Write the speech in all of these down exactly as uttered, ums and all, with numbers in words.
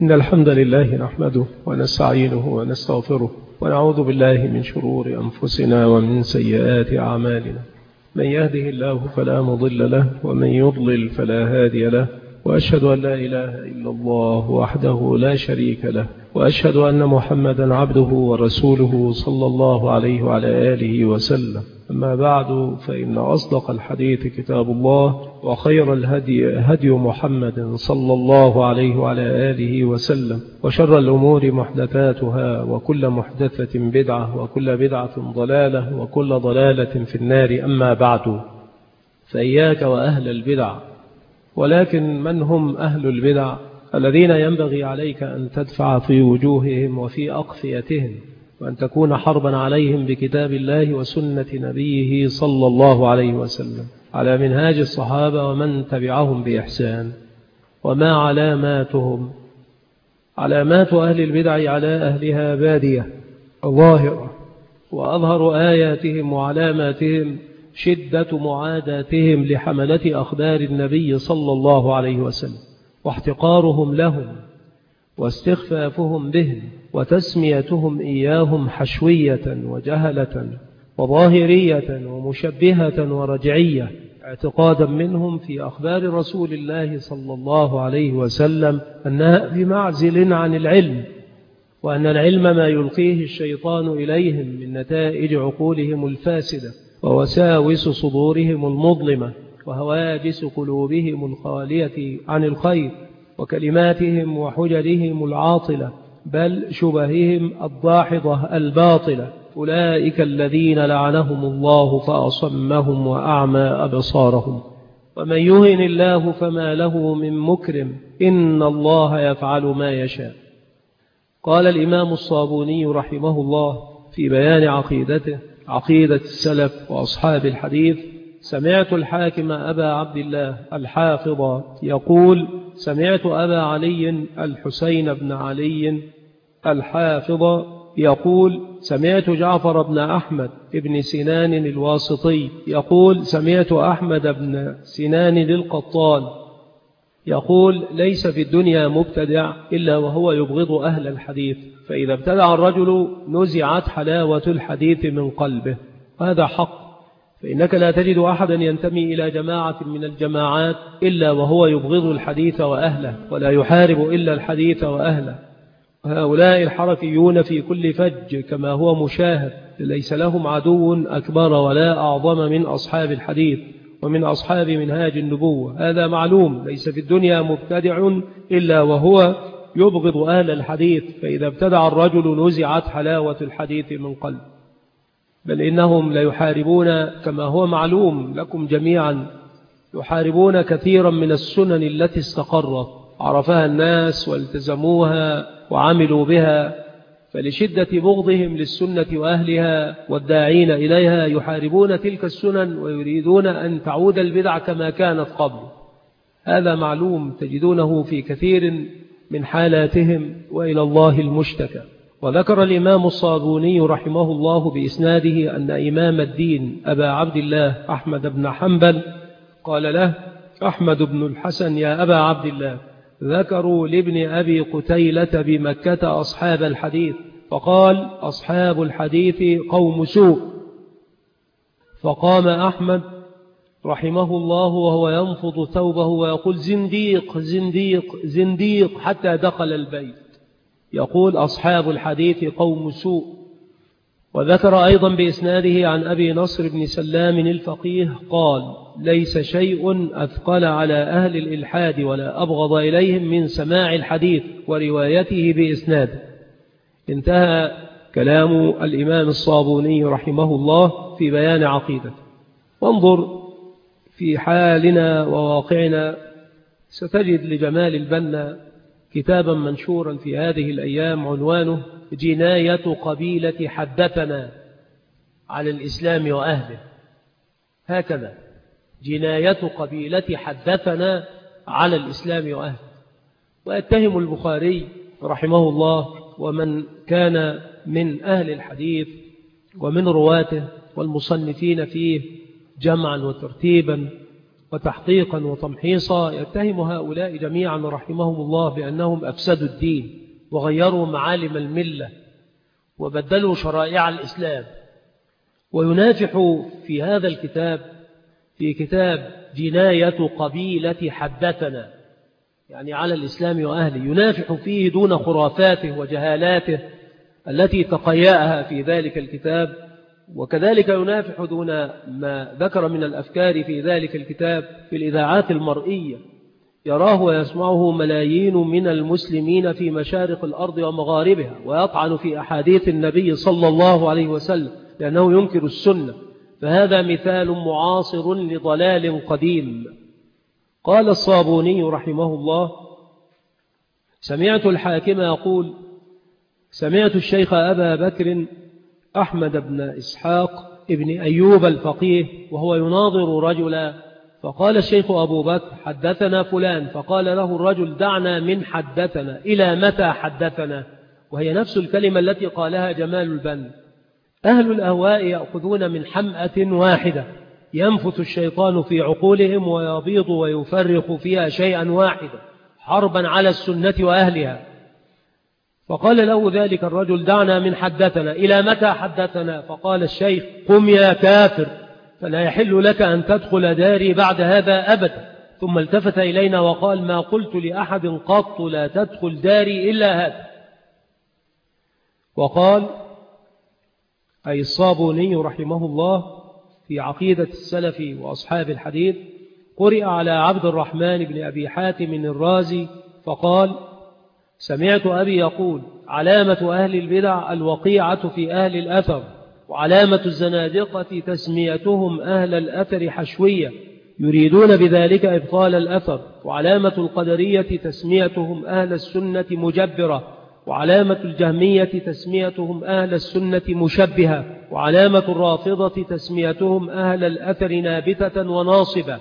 إن الحمد لله نحمده ونستعينه ونستغفره ونعوذ بالله من شرور أنفسنا ومن سيئات أعمالنا. من يهده الله فلا مضل له ومن يضلل فلا هادي له، وأشهد أن لا إله إلا الله وحده لا شريك له، وأشهد أن محمدا عبده ورسوله صلى الله عليه وعلى آله وسلم. أما بعد، فإن أصدق الحديث كتاب الله، وخير الهدي هدي محمد صلى الله عليه وعلى آله وسلم، وشر الأمور محدثاتها، وكل محدثة بدعة، وكل بدعة ضلالة، وكل ضلالة في النار. أما بعد، فإياك وأهل البدع. ولكن من هم أهل البدع الذين ينبغي عليك أن تدفع في وجوههم وفي أقفيتهم، وأن تكون حربا عليهم بكتاب الله وسنة نبيه صلى الله عليه وسلم على منهاج الصحابة ومن تبعهم بإحسان. وما علاماتهم؟ علامات أهل البدع على أهلها بادية ظاهرة، وأظهر آياتهم وعلاماتهم شدة معاداتهم لحملة أخبار النبي صلى الله عليه وسلم، واحتقارهم لهم، واستخفافهم بهم، وتسميتهم إياهم حشوية وجهلة وظاهرية ومشبهة ورجعية، اعتقادا منهم في أخبار رسول الله صلى الله عليه وسلم أنها بمعزل عن العلم، وأن العلم ما يلقيه الشيطان إليهم من نتائج عقولهم الفاسدة، ووساوس صدورهم المظلمة، وهواجس قلوبهم الخالية عن الخير، وكلماتهم وحججهم العاطلة، بل شبههم الضاحضة الباطلة. أولئك الذين لعنهم الله فأصمهم وأعمى أبصارهم، ومن يهن الله فما له من مكرم، إن الله يفعل ما يشاء. قال الإمام الصابوني رحمه الله في بيان عقيدته، عقيدة السلف وأصحاب الحديث: سمعت الحاكم أبا عبد الله الحافظ يقول: سمعت أبا علي الحسين بن علي الحافظ يقول: سمعت جعفر بن أحمد بن سنان الواسطي يقول: سمعت أحمد بن سنان القطان يقول: ليس في الدنيا مبتدع إلا وهو يبغض أهل الحديث، فإذا ابتدع الرجل نزعت حلاوة الحديث من قلبه. هذا حق، فإنك لا تجد أحدا ينتمي إلى جماعة من الجماعات إلا وهو يبغض الحديث وأهله، ولا يحارب إلا الحديث وأهله. هؤلاء الحركيون في كل فج كما هو مشاهد، ليس لهم عدو أكبر ولا أعظم من أصحاب الحديث ومن أصحاب منهاج النبوة. هذا معلوم، ليس في الدنيا مبتدع إلا وهو يبغض أهل الحديث، فإذا ابتدع الرجل نزعت حلاوة الحديث من قلب. بل إنهم ليحاربون كما هو معلوم لكم جميعا، يحاربون كثيرا من السنن التي استقرت عرفها الناس والتزموها وعملوا بها، فلشدة بغضهم للسنة وأهلها والداعين إليها يحاربون تلك السنن ويريدون أن تعود البدع كما كانت قبل. هذا معلوم، تجدونه في كثير من حالاتهم، وإلى الله المشتكى. وذكر الإمام الصابوني رحمه الله بإسناده أن إمام الدين أبا عبد الله أحمد بن حنبل قال له أحمد بن الحسن: يا أبا عبد الله، ذكروا لابن أبي قتيلة بمكة أصحاب الحديث، فقال: أصحاب الحديث قوم سوء. فقام أحمد رحمه الله وهو ينفض ثوبه ويقول: زنديق زنديق زنديق، حتى دخل البيت يقول: أصحاب الحديث قوم سوء. وذكر أيضا بإسناده عن أبي نصر بن سلام الفقيه قال: ليس شيء أثقل على أهل الإلحاد ولا أبغض إليهم من سماع الحديث وروايته بإسناده. انتهى كلام الإمام الصابوني رحمه الله في بيان عقيدته. وانظر في حالنا وواقعنا، ستجد لجمال البنا كتابا منشورا في هذه الأيام عنوانه: جناية قبيلة حدثنا على الإسلام وأهله. هكذا: جناية قبيلة حدثنا على الإسلام وأهله. ويتهم البخاري رحمه الله ومن كان من أهل الحديث ومن رواته والمصنفين فيه جمعا وترتيبا وتحقيقا وتمحيصا يتهم هؤلاء جميعا رحمهم الله بأنهم أفسدوا الدين وغيروا معالم الملة وبدلوا شرائع الإسلام. وينافح في هذا الكتاب في كتاب جناية قبيلة حدثنا، يعني على الإسلام وأهله، ينافح فيه دون خرافاته وجهالاته التي تقيأها في ذلك الكتاب، وكذلك ينافح دون ما ذكر من الأفكار في ذلك الكتاب في الإذاعات المرئية يراه ويسمعه ملايين من المسلمين في مشارق الأرض ومغاربها، ويطعن في أحاديث النبي صلى الله عليه وسلم لأنه ينكر السنة. فهذا مثال معاصر لضلال قديم. قال الصابوني رحمه الله: سمعت الحاكم يقول: سمعت الشيخ أبا بكر أحمد بن إسحاق ابن أيوب الفقيه وهو يناظر رجلا، فقال الشيخ أبو بكر: حدثنا فلان. فقال له الرجل: دعنا من حدثنا، إلى متى حدثنا؟ وهي نفس الكلمة التي قالها جمال البن. أهل الأهواء يأخذون من حمأة واحدة ينفث الشيطان في عقولهم ويبيض ويفرق فيها شيئا واحدا حربا على السنة وأهلها. فقال له ذلك الرجل: دعنا من حدثنا، إلى متى حدثنا؟ فقال الشيخ: قم يا كافر، فلا يحل لك أن تدخل داري بعد هذا أبدا. ثم التفت إلينا وقال: ما قلت لأحد قط لا تدخل داري إلا هذا. وقال أي الصابوني رحمه الله في عقيدة السلف وأصحاب الحديث: قرئ على عبد الرحمن بن أبي حاتم الرازي فقال: سمعت أبي يقول: علامة أهل البدع الوقيعة في أهل الأثر، وعلامة الزنادقة تسميتهم أهل الأثر حشوية يريدون بذلك إبطال الأثر، وعلامة القدرية تسميتهم أهل السنة مجبرة، وعلامة الجهمية تسميتهم أهل السنة مشبهة، وعلامة الرافضة تسميتهم أهل الأثر نابتة وناصبة،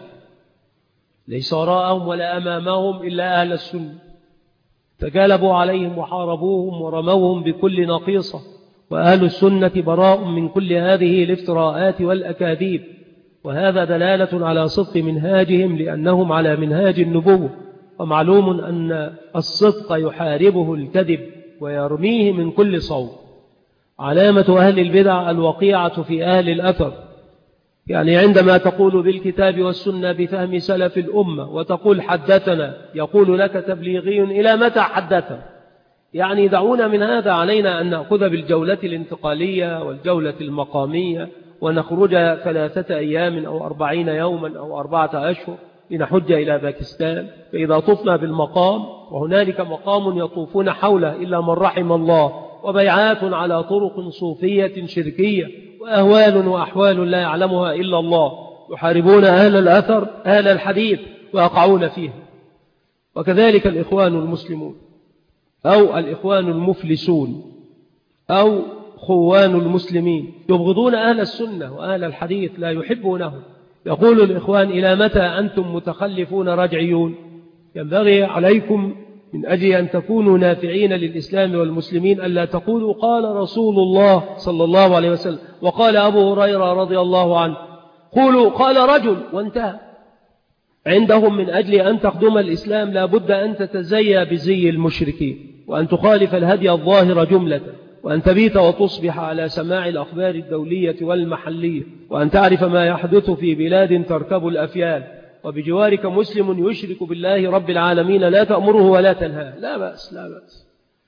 ليس وراءهم ولا أمامهم إلا أهل السنة. تجالبوا عليهم وحاربوهم ورموهم بكل نقيصة، وأهل السنة براء من كل هذه الافتراءات والأكاذيب. وهذا دلالة على صدق منهاجهم لأنهم على منهاج النبوة، ومعلوم أن الصدق يحاربه الكذب ويرميه من كل صوب. علامة أهل البدع الوقيعة في أهل الأثر، يعني عندما تقول بالكتاب والسنة بفهم سلف الأمة وتقول حدثنا، يقول لك تبليغي: إلى متى حدثنا؟ يعني دعونا من هذا، علينا أن نأخذ بالجولة الانتقالية والجولة المقامية ونخرج ثلاثة أيام أو أربعين يوما أو أربعة أشهر لنحج إلى باكستان. فإذا طفنا بالمقام، وهنالك مقام يطوفون حوله إلا من رحم الله، وبيعات على طرق صوفية شركية، وأهوال وأحوال لا يعلمها إلا الله، يحاربون أهل الأثر أهل الحديث ويقعون فيه. وكذلك الإخوان المسلمون أو الإخوان المفلسون أو خوان المسلمين يبغضون أهل السنة وأهل الحديث، لا يحبونهم. يقول الإخوان: إلى متى أنتم متخلفون رجعيون؟ ينبغي عليكم من أجل أن تكونوا نافعين للإسلام والمسلمين ألا تقولوا قال رسول الله صلى الله عليه وسلم وقال أبو هريرة رضي الله عنه، قولوا قال رجل وانتهى. عندهم من أجل أن تخدم الإسلام لا بد أن تتزيى بزي المشركين، وأن تخالف الهدي الظاهر جملة، وأن تبيت وتصبح على سماع الأخبار الدولية والمحلية، وأن تعرف ما يحدث في بلاد تركب الأفيال، وبجوارك مسلم يشرك بالله رب العالمين لا تأمره ولا تنهاه، لا بأس لا بأس.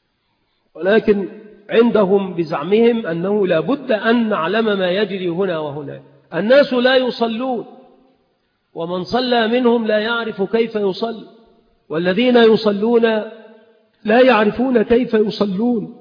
ولكن عندهم بزعمهم أنه لا بد أن نعلم ما يجري هنا وهنا. الناس لا يصلون، ومن صلى منهم لا يعرف كيف يصلي، والذين يصلون لا يعرفون كيف يصلون.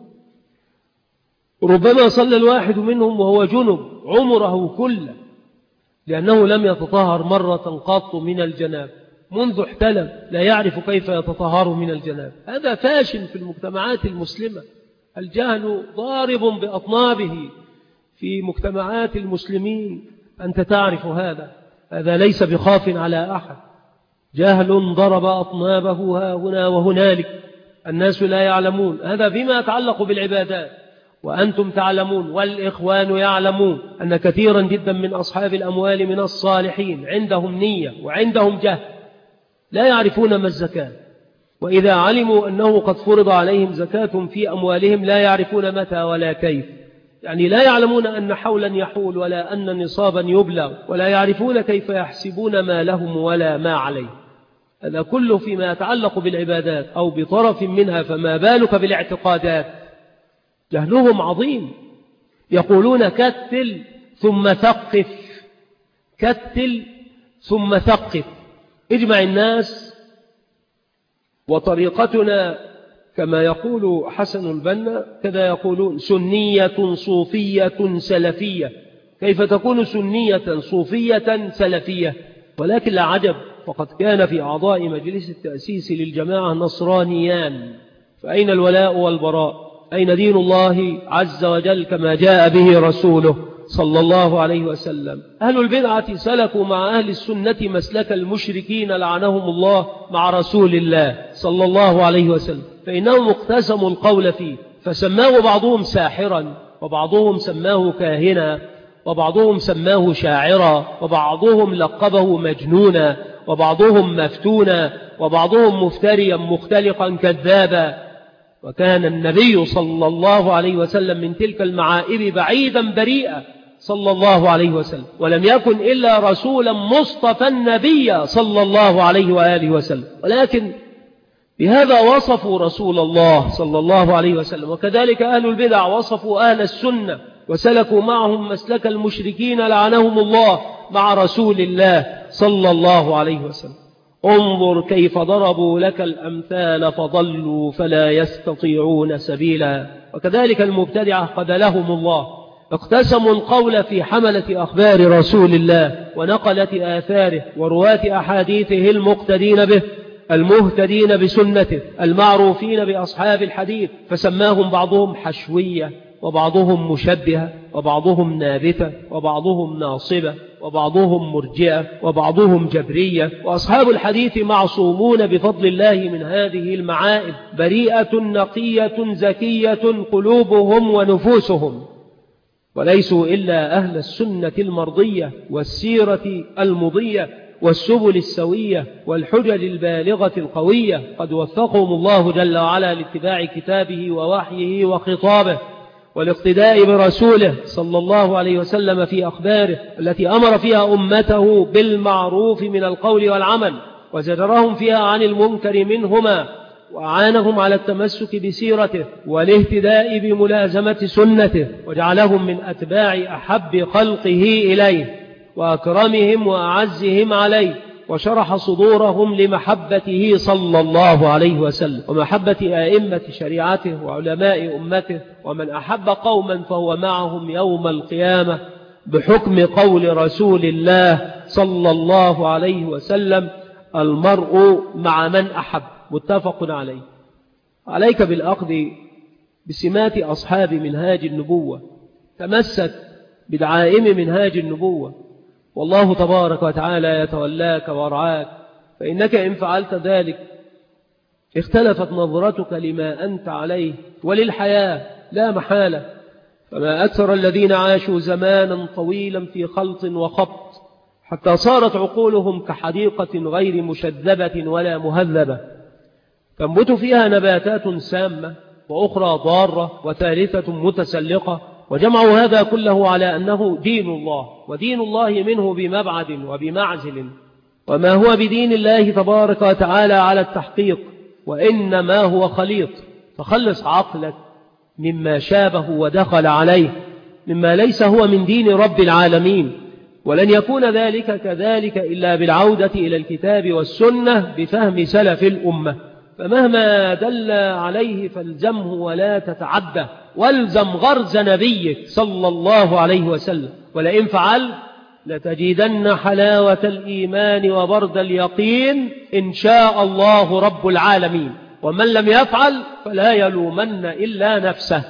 ربما صلى الواحد منهم وهو جنب عمره كله، لأنه لم يتطهر مرة قط من الجناب منذ احتلم، لا يعرف كيف يتطهر من الجناب. هذا فاشل في المجتمعات المسلمة. الجهل ضارب بأطنابه في مجتمعات المسلمين، أنت تعرف هذا. هذا ليس بخاف على أحد. جهل ضرب أطنابه ها هنا وهنالك، الناس لا يعلمون. هذا فيما يتعلق بالعبادات. وأنتم تعلمون والإخوان يعلمون أن كثيرا جدا من أصحاب الأموال من الصالحين عندهم نية وعندهم جهل، لا يعرفون ما الزكاة، وإذا علموا أنه قد فرض عليهم زكاة في أموالهم لا يعرفون متى ولا كيف، يعني لا يعلمون أن حولا يحول ولا أن نصابا يبلغ، ولا يعرفون كيف يحسبون ما لهم ولا ما عليه. هذا كله فيما يتعلق بالعبادات أو بطرف منها، فما بالك بالاعتقادات؟ جهلهم عظيم. يقولون كتل ثم ثقف، كتل ثم ثقف، اجمع الناس. وطريقتنا كما يقول حسن البنا كذا يقولون سنية صوفية سلفية. كيف تكون سنية صوفية سلفية؟ ولكن لا عجب، فقد كان في أعضاء مجلس التأسيس للجماعة نصرانيان، فأين الولاء والبراء؟ أين دين الله عز وجل كما جاء به رسوله صلى الله عليه وسلم؟ أهل البدعة سلكوا مع أهل السنة مسلك المشركين لعنهم الله مع رسول الله صلى الله عليه وسلم، فإنهم اقتسموا القول فيه، فسماه بعضهم ساحرا، وبعضهم سماه كاهنا، وبعضهم سماه شاعرا، وبعضهم لقبه مجنونا، وبعضهم مفتونا، وبعضهم مفتريا مختلقا كذابا. وكان النبي صلى الله عليه وسلم من تلك المعائب بعيدا بريئا صلى الله عليه وسلم، ولم يكن إلا رسولا مصطفى النبي صلى الله عليه وآله وسلم، ولكن بهذا وصفوا رسول الله صلى الله عليه وسلم. وكذلك أهل البدع وصفوا أهل السنة وسلكوا معهم مسلك المشركين لعنهم الله مع رسول الله صلى الله عليه وسلم. انظر كيف ضربوا لك الأمثال فضلوا فلا يستطيعون سبيلا. وكذلك المبتدعة قبلهم الله، اقتسموا القول في حملة أخبار رسول الله ونقلة آثاره ورواة أحاديثه المقتدين به المهتدين بسنته المعروفين بأصحاب الحديث، فسماهم بعضهم حشوية، وبعضهم مشبهة، وبعضهم نابتة، وبعضهم ناصبة، وبعضهم مرجئة، وبعضهم جبرية. وأصحاب الحديث معصومون بفضل الله من هذه المعائب، بريئة نقية زكية قلوبهم ونفوسهم، وليسوا إلا أهل السنة المرضية والسيرة المضية والسبل السوية والحجج البالغة القوية، قد وفقهم الله جل وعلا لاتباع كتابه ووحيه وخطابه والاقتداء برسوله صلى الله عليه وسلم في أخباره التي أمر فيها أمته بالمعروف من القول والعمل، وزجرهم فيها عن المنكر منهما، وأعانهم على التمسك بسيرته والاهتداء بملازمة سنته، وجعلهم من أتباع أحب خلقه إليه وأكرمهم وأعزهم عليه، وشرح صدورهم لمحبته صلى الله عليه وسلم ومحبة أئمة شريعته وعلماء أمته. ومن أحب قوما فهو معهم يوم القيامة بحكم قول رسول الله صلى الله عليه وسلم: المرء مع من أحب، متفق عليه. عليك بالأخذ بسمات أصحاب منهاج النبوة، تمسك بدعائم منهاج النبوة، والله تبارك وتعالى يتولاك ورعاك، فإنك إن فعلت ذلك اختلفت نظرتك لما أنت عليه وللحياة لا محالة. فما أكثر الذين عاشوا زمانا طويلا في خلط وخبط حتى صارت عقولهم كحديقة غير مشذبة ولا مهذبة، تنبت فيها نباتات سامة وأخرى ضارة وثالثة متسلقة، وجمعوا هذا كله على أنه دين الله، ودين الله منه بمبعد وبمعزل، وما هو بدين الله تبارك وتعالى على التحقيق، وإنما هو خليط. فخلص عقلك مما شابه ودخل عليه مما ليس هو من دين رب العالمين، ولن يكون ذلك كذلك إلا بالعودة إلى الكتاب والسنة بفهم سلف الأمة. فمهما دل عليه فالزمه ولا تتعدى، والزم غرز نبيك صلى الله عليه وسلم، ولئن فعل لتجدن حلاوة الإيمان وبرد اليقين إن شاء الله رب العالمين، ومن لم يفعل فلا يلومن إلا نفسه.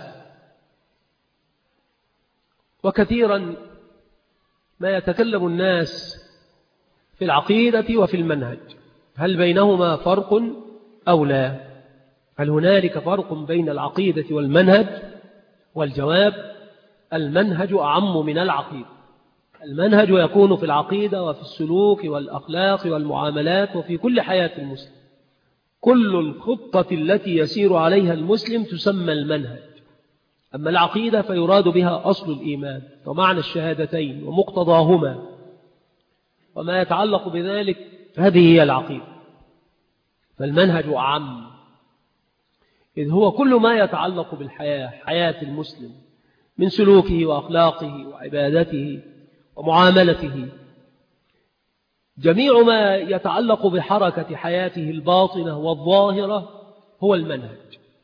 وكثيرا ما يتكلم الناس في العقيدة وفي المنهج، هل بينهما فرق أو لا؟ هل هنالك فرق بين العقيدة والمنهج؟ والجواب: المنهج أعم من العقيدة. المنهج يكون في العقيدة وفي السلوك والأخلاق والمعاملات وفي كل حياة المسلم. كل الخطة التي يسير عليها المسلم تسمى المنهج. أما العقيدة فيراد بها أصل الإيمان ومعنى الشهادتين ومقتضاهما وما يتعلق بذلك، هذه هي العقيدة. فالمنهج أعم، إذ هو كل ما يتعلق بالحياة، حياة المسلم، من سلوكه وأخلاقه وعبادته ومعاملته. جميع ما يتعلق بحركة حياته الباطنة والظاهرة هو المنهج.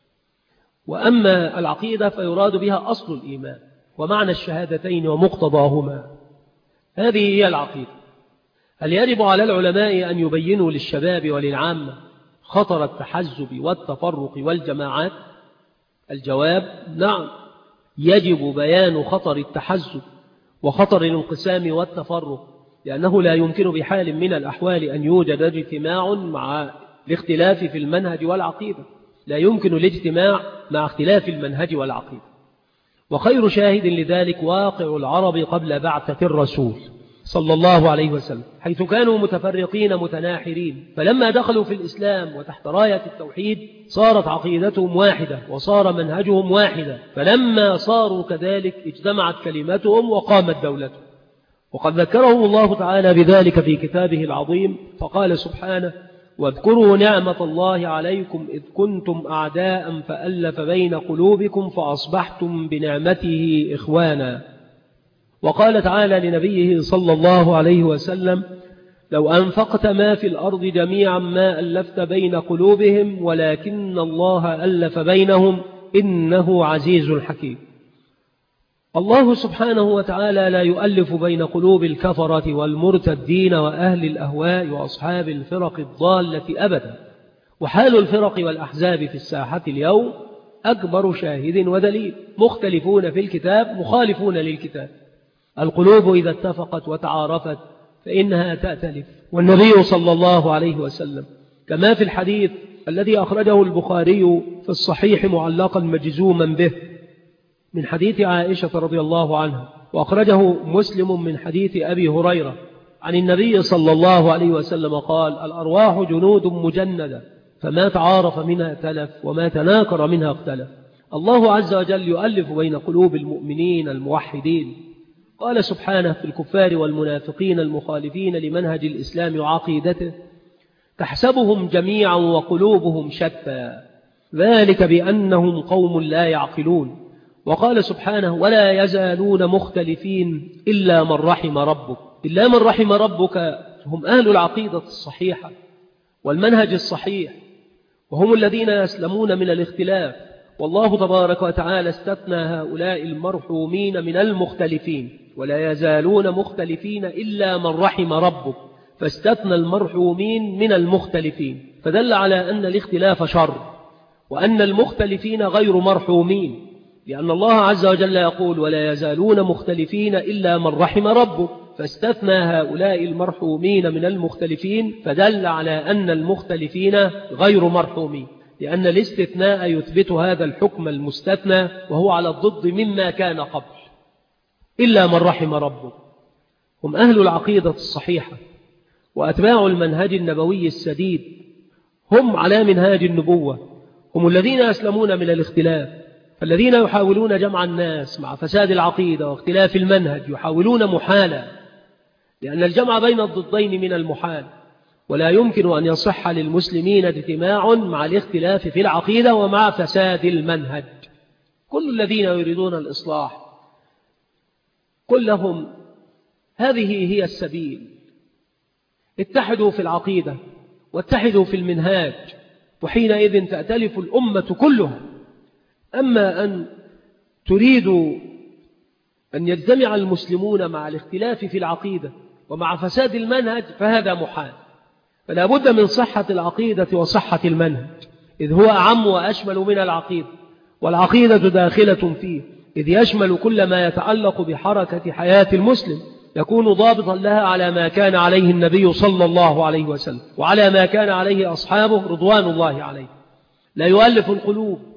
وأما العقيدة فيراد بها أصل الإيمان ومعنى الشهادتين ومقتضاهما، هذه هي العقيدة. هل يجب على العلماء أن يبينوا للشباب وللعامة خطر التحزب والتفرق والجماعات؟ الجواب: نعم، يجب بيان خطر التحزب وخطر الانقسام والتفرق، لأنه لا يمكن بحال من الأحوال أن يوجد اجتماع مع الاختلاف في المنهج والعقيدة. لا يمكن الاجتماع مع اختلاف المنهج والعقيدة. وخير شاهد لذلك واقع العرب قبل بعثة الرسول صلى الله عليه وسلم، حيث كانوا متفرقين متناحرين، فلما دخلوا في الإسلام وتحت راية التوحيد صارت عقيدتهم واحدة وصار منهجهم واحدة، فلما صاروا كذلك اجتمعت كلمتهم وقامت دولتهم. وقد ذكرهم الله تعالى بذلك في كتابه العظيم، فقال سبحانه: واذكروا نعمة الله عليكم إذ كنتم أعداء فألف بين قلوبكم فأصبحتم بنعمته إخوانا. وقال تعالى لنبيه صلى الله عليه وسلم: لو أنفقت ما في الأرض جميعا ما ألفت بين قلوبهم ولكن الله ألف بينهم إنه عزيز حكيم. الله سبحانه وتعالى لا يؤلف بين قلوب الكفرة والمرتدين وأهل الأهواء وأصحاب الفرق الضالة أبدا. وحال الفرق والأحزاب في الساحة اليوم أكبر شاهد ودليل، مختلفون في الكتاب مخالفون للكتاب. القلوب إذا اتفقت وتعارفت فإنها تأتلف. والنبي صلى الله عليه وسلم كما في الحديث الذي أخرجه البخاري في الصحيح معلقا مجزوما به من حديث عائشة رضي الله عنها، وأخرجه مسلم من حديث أبي هريرة عن النبي صلى الله عليه وسلم قال: الأرواح جنود مجندة، فما تعارف منها تلف وما تناكر منها اختلف. الله عز وجل يؤلف بين قلوب المؤمنين الموحدين. قال سبحانه في الكفار والمنافقين المخالفين لمنهج الإسلام وعقيدته: تحسبهم جميعا وقلوبهم شتى، ذلك بأنهم قوم لا يعقلون. وقال سبحانه: ولا يزالون مختلفين إلا من رحم ربك. إلا من رحم ربك هم أهل العقيدة الصحيحة والمنهج الصحيح، وهم الذين يسلمون من الاختلاف. والله تبارك وتعالى استثنى هؤلاء المرحومين من المختلفين، ولا يزالون مختلفين إلا من رحم ربك، فاستثنى المرحومين من المختلفين، فدل على أن الاختلاف شر وأن المختلفين غير مرحومين، لأن الله عز وجل يقول: ولا يزالون مختلفين إلا من رحم ربك، فاستثنى هؤلاء المرحومين من المختلفين، فدل على أن المختلفين غير مرحومين، لأن الاستثناء يثبت هذا الحكم المستثنى، وهو على الضد مما كان قبل. إلا من رحم ربك هم أهل العقيدة الصحيحة وأتباع المنهج النبوي السديد، هم على منهاج النبوة، هم الذين يسلمون من الاختلاف. فالذين يحاولون جمع الناس مع فساد العقيدة واختلاف المنهج يحاولون محالا، لأن الجمع بين الضدين من المحال، ولا يمكن أن يصح للمسلمين اجتماع مع الاختلاف في العقيدة ومع فساد المنهج. كل الذين يريدون الإصلاح قل لهم: هذه هي السبيل، اتحدوا في العقيدة واتحدوا في المنهاج، وحينئذ تأتلف الأمة كلها. أما أن تريدوا أن يجتمع المسلمون مع الاختلاف في العقيدة ومع فساد المنهج فهذا محال. فلا بد من صحة العقيدة وصحة المنهج، إذ هو أعم وأشمل من العقيدة، والعقيدة داخلة فيه، إذ يشمل كل ما يتعلق بحركة حياة المسلم، يكون ضابطا لها على ما كان عليه النبي صلى الله عليه وسلم وعلى ما كان عليه أصحابه رضوان الله عليه. لا يؤلف القلوب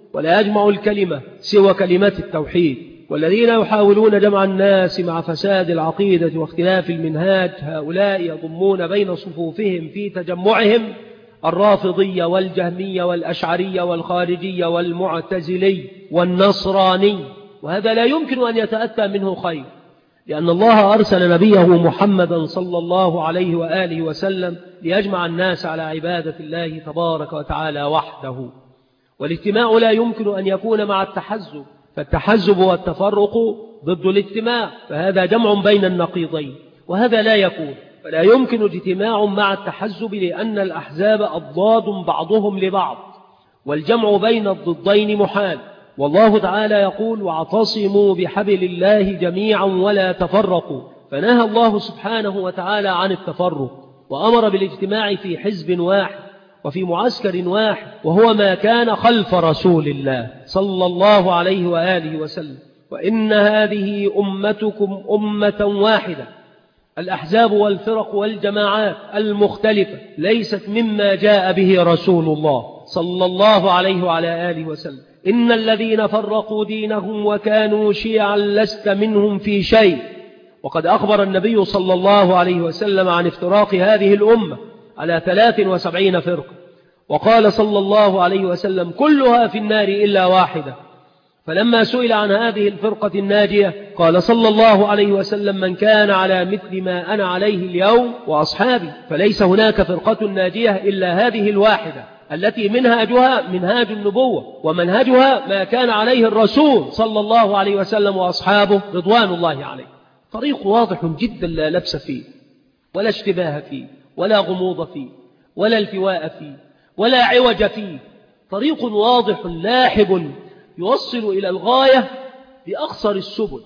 ولا يجمع الكلمة سوى كلمة التوحيد. والذين يحاولون جمع الناس مع فساد العقيدة واختلاف المنهاج هؤلاء يضمون بين صفوفهم في تجمعهم الرافضية والجهمية والأشعرية والخارجية والمعتزلي والنصراني، وهذا لا يمكن أن يتأتى منه خير، لأن الله أرسل نبيه محمدا صلى الله عليه وآله وسلم ليجمع الناس على عبادة الله تبارك وتعالى وحده. والاجتماع لا يمكن أن يكون مع التحزب، فالتحزب والتفرق ضد الاجتماع، فهذا جمع بين النقيضين، وهذا لا يكون. فلا يمكن اجتماع مع التحزب لأن الأحزاب أضداد بعضهم لبعض، والجمع بين الضدين محال. والله تعالى يقول: واعتصموا بحبل الله جميعا ولا تفرقوا، فنهى الله سبحانه وتعالى عن التفرق، وأمر بالاجتماع في حزب واحد وفي معسكر واحد، وهو ما كان خلف رسول الله صلى الله عليه وآله وسلم. وإن هذه أمتكم أمة واحدة. الأحزاب والفرق والجماعات المختلفة ليست مما جاء به رسول الله صلى الله عليه وعلى آله وسلم. إن الذين فرقوا دينهم وكانوا شيعا لست منهم في شيء. وقد أخبر النبي صلى الله عليه وسلم عن افتراق هذه الأمة على ثلاث وسبعين فرقة، وقال صلى الله عليه وسلم: كلها في النار إلا واحدة. فلما سئل عن هذه الفرقة الناجية قال صلى الله عليه وسلم: من كان على مثل ما أنا عليه اليوم وأصحابي. فليس هناك فرقة ناجية إلا هذه الواحدة التي منهاجها منهاج النبوة، ومنهجها ما كان عليه الرسول صلى الله عليه وسلم وأصحابه رضوان الله عليه. طريق واضح جدا لا لبس فيه ولا اشتباه فيه ولا غموض فيه ولا التواء فيه ولا عوج فيه. طريق واضح لاحب يوصل إلى الغاية بأقصر السبل.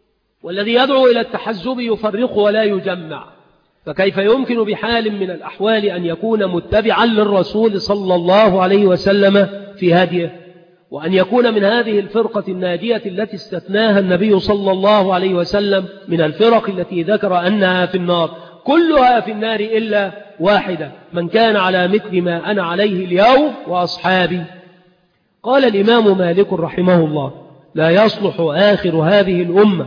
والذي يدعو إلى التحزب يفرق ولا يجمع، فكيف يمكن بحال من الأحوال أن يكون متبعا للرسول صلى الله عليه وسلم في هديه، وأن يكون من هذه الفرقة الناجية التي استثناها النبي صلى الله عليه وسلم من الفرق التي ذكر أنها في النار، كلها في النار إلا واحدة: من كان على مثل ما أنا عليه اليوم وأصحابي. قال الإمام مالك رحمه الله: لا يصلح آخر هذه الأمة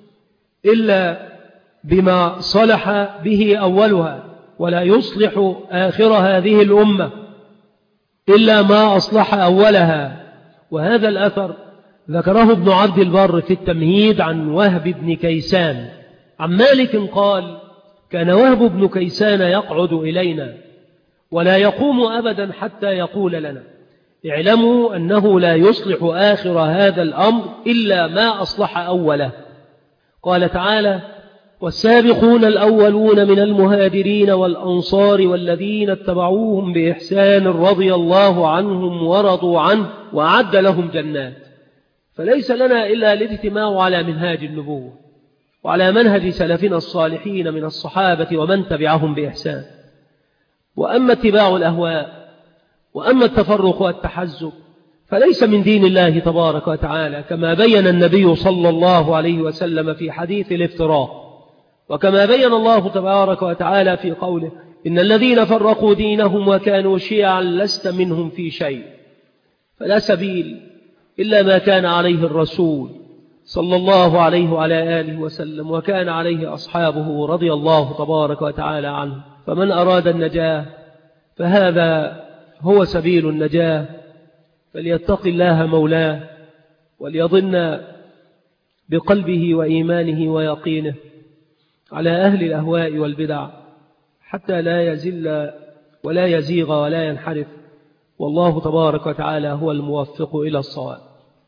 إلا بما صلح به أولها، ولا يصلح آخر هذه الأمة إلا ما أصلح أولها. وهذا الأثر ذكره ابن عبد البر في التمهيد عن وهب بن كيسان عن مالك قال: كان وهب بن كيسان يقعد إلينا ولا يقوم أبدا حتى يقول لنا: اعلموا أنه لا يصلح آخر هذا الأمر إلا ما أصلح أوله. قال تعالى: والسابقون الأولون من المهاجرين والأنصار والذين اتبعوهم بإحسان رضي الله عنهم ورضوا عنه وأعد لهم جنات. فليس لنا إلا الاجتماع على منهاج النبوة وعلى منهج سلفنا الصالحين من الصحابة ومن تبعهم بإحسان. وأما اتباع الأهواء وأما التفرق والتحزب فليس من دين الله تبارك وتعالى، كما بين النبي صلى الله عليه وسلم في حديث الافتراق، وكما بين الله تبارك وتعالى في قوله: إن الذين فرقوا دينهم وكانوا شيعا لست منهم في شيء. فلا سبيل إلا ما كان عليه الرسول صلى الله عليه وعلى آله وسلم وكان عليه أصحابه رضي الله تبارك وتعالى عنه. فمن أراد النجاة فهذا هو سبيل النجاة، فليتق الله مولاه وليظن بقلبه وإيمانه ويقينه على أهل الأهواء والبدع حتى لا يزل ولا يزيغ ولا ينحرف، والله تبارك وتعالى هو الموفق إلى الصواب.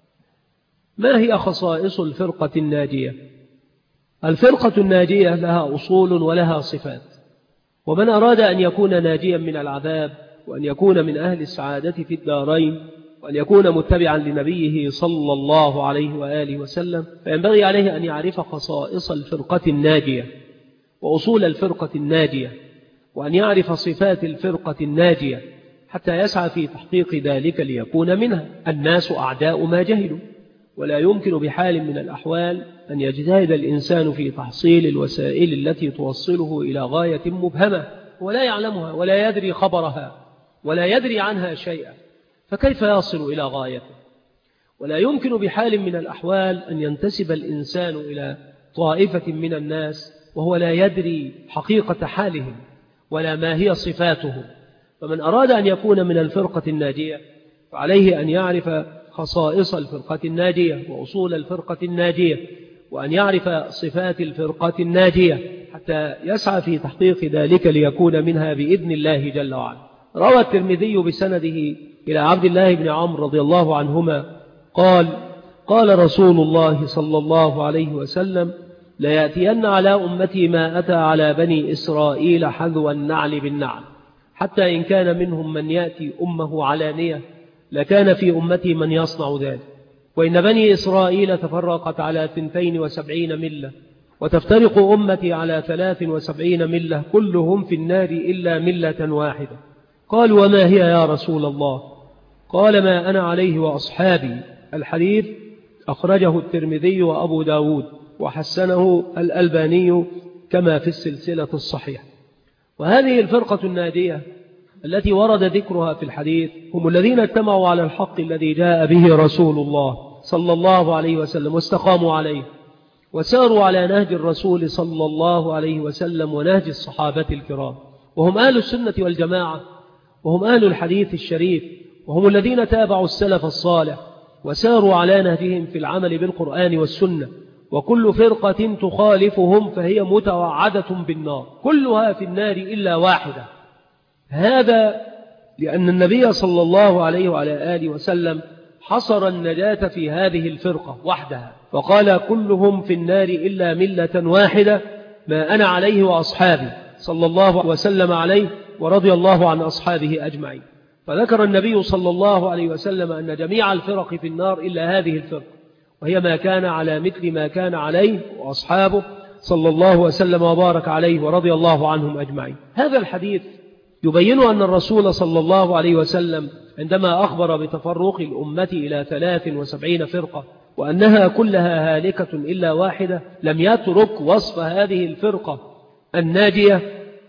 ما هي خصائص الفرقة الناجية؟ الفرقة الناجية لها أصول ولها صفات، ومن أراد أن يكون ناجيا من العذاب وأن يكون من أهل السعادة في الدارين وأن يكون متبعا لنبيه صلى الله عليه وآله وسلم فينبغي عليه أن يعرف خصائص الفرقة الناجية وأصول الفرقة الناجية، وأن يعرف صفات الفرقة الناجية حتى يسعى في تحقيق ذلك ليكون منها. الناس أعداء ما جهلوا، ولا يمكن بحال من الأحوال أن يجتهد الإنسان في تحصيل الوسائل التي توصله إلى غاية مبهمة ولا يعلمها ولا يدري خبرها ولا يدري عنها شيئا، فكيف يصل إلى غايته؟ ولا يمكن بحال من الأحوال أن ينتسب الإنسان إلى طائفة من الناس وهو لا يدري حقيقة حالهم ولا ما هي صفاتهم. فمن أراد أن يكون من الفرقة الناجية فعليه أن يعرف خصائص الفرقة الناجية وأصول الفرقة الناجية، وأن يعرف صفات الفرقة الناجية حتى يسعى في تحقيق ذلك ليكون منها بإذن الله جل وعلا. روى الترمذي بسنده إلى عبد الله بن عمرو رضي الله عنهما قال: قال رسول الله صلى الله عليه وسلم: ليأتين على أمتي ما أتى على بني إسرائيل حذو النعل بالنعل، حتى إن كان منهم من يأتي أمه علانية لكان في أمتي من يصنع ذلك. وإن بني إسرائيل تفرقت على ثنتين وسبعين ملة، وتفترق أمتي على ثلاث وسبعين ملة، كلهم في النار إلا ملة واحدة. قالوا: وما هي يا رسول الله؟ قال: ما أنا عليه وأصحابي. الحديث أخرجه الترمذي وأبو داود وحسنه الألباني كما في السلسلة الصحيحة. وهذه الفرقة الناجية التي ورد ذكرها في الحديث هم الذين اجتمعوا على الحق الذي جاء به رسول الله صلى الله عليه وسلم واستقاموا عليه وساروا على نهج الرسول صلى الله عليه وسلم ونهج الصحابة الكرام، وهم أهل السنة والجماعة، وهم أهل الحديث الشريف، وهم الذين تابعوا السلف الصالح وساروا على نهجهم في العمل بالقرآن والسنة. وكل فرقة تخالفهم فهي متوعدة بالنار، كلها في النار إلا واحدة. هذا لأن النبي صلى الله عليه وعلى آله وسلم حصر النجاة في هذه الفرقة وحدها، فقال: كلهم في النار إلا ملة واحدة ما أنا عليه وأصحابي، صلى الله وسلم عليه ورضي الله عن أصحابه أجمعين. فذكر النبي صلى الله عليه وسلم أن جميع الفرق في النار إلا هذه الفرقة، وهي ما كان على مثل ما كان عليه وأصحابه صلى الله وسلم وبارك عليه ورضي الله عنهم أجمعين. هذا الحديث يبين أن الرسول صلى الله عليه وسلم عندما أخبر بتفرق الأمة إلى ثلاث وسبعين فرقة وأنها كلها هالكة إلا واحدة، لم يترك وصف هذه الفرقة الناجية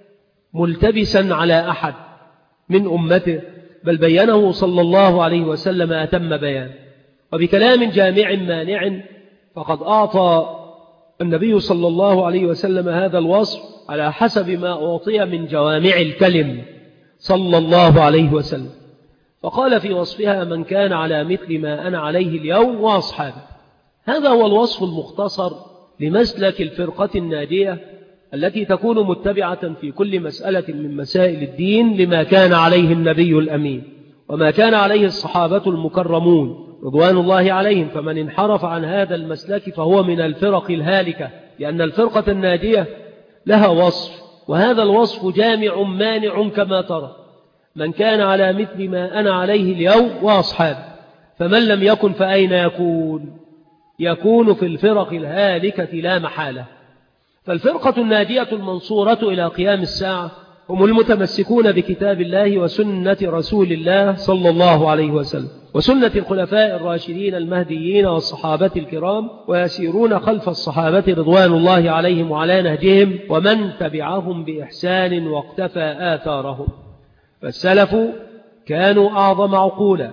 ملتبسا على أحد من أمته، بل بينه صلى الله عليه وسلم أتم بيان. وبكلام جامع مانع فقد أعطى النبي صلى الله عليه وسلم هذا الوصف على حسب ما أعطي من جوامع الكلم صلى الله عليه وسلم، فقال في وصفها: من كان على مثل ما أنا عليه اليوم وأصحابه. هذا هو الوصف المختصر لمسلك الفرقة الناجية التي تكون متبعة في كل مسألة من مسائل الدين لما كان عليه النبي الأمين وما كان عليه الصحابة المكرمون رضوان الله عليهم. فمن انحرف عن هذا المسلك فهو من الفرق الهالكة، لأن الفرقة الناجية لها وصف، وهذا الوصف جامع مانع كما ترى: من كان على مثل ما أنا عليه اليوم وأصحابه. فمن لم يكن فأين يكون؟ يكون في الفرق الهالكة لا محالة. فالفرقة الناجية المنصورة إلى قيام الساعة هم المتمسكون بكتاب الله وسنة رسول الله صلى الله عليه وسلم وسنة الخلفاء الراشدين المهديين والصحابة الكرام، ويسيرون خلف الصحابة رضوان الله عليهم وعلى نهجهم ومن تبعهم بإحسان واقتفى آثارهم. فالسلف كانوا أعظم عقولا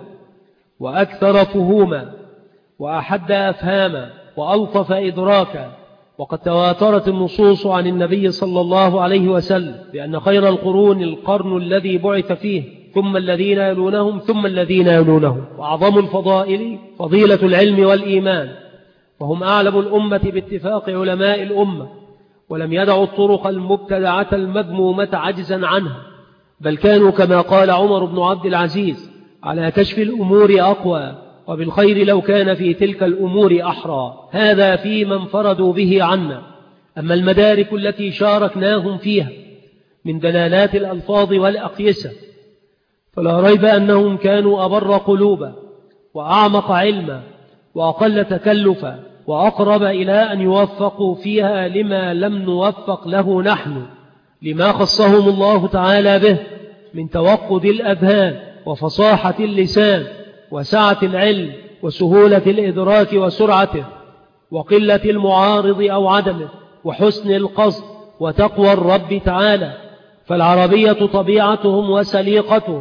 وأكثر فهوما وأحد أفهاما وألطف إدراكا، وقد تواترت النصوص عن النبي صلى الله عليه وسلم بأن خير القرون القرن الذي بعث فيه، ثم الذين يلونهم ثم الذين يلونهم، وأعظم الفضائل فضيلة العلم والإيمان، وهم أعلم الأمة باتفاق علماء الأمة، ولم يدعوا الطرق المبتدعة المذمومة عجزا عنها، بل كانوا كما قال عمر بن عبد العزيز: على كشف الأمور أقوى، وبالخير لو كان في تلك الأمور أحرى. هذا في من انفردوا به عنا. أما المدارك التي شاركناهم فيها من دلالات الألفاظ والأقيسة فلا ريب أنهم كانوا أبر قلوبا وأعمق علما وأقل تكلفا وأقرب إلى أن يوفقوا فيها لما لم نوفق له نحن، لما خصهم الله تعالى به من توقد الأذهان وفصاحة اللسان وسعة العلم وسهولة الإدراك وسرعته وقلة المعارض أو عدمه وحسن القصد وتقوى الرب تعالى. فالعربية طبيعتهم وسليقتهم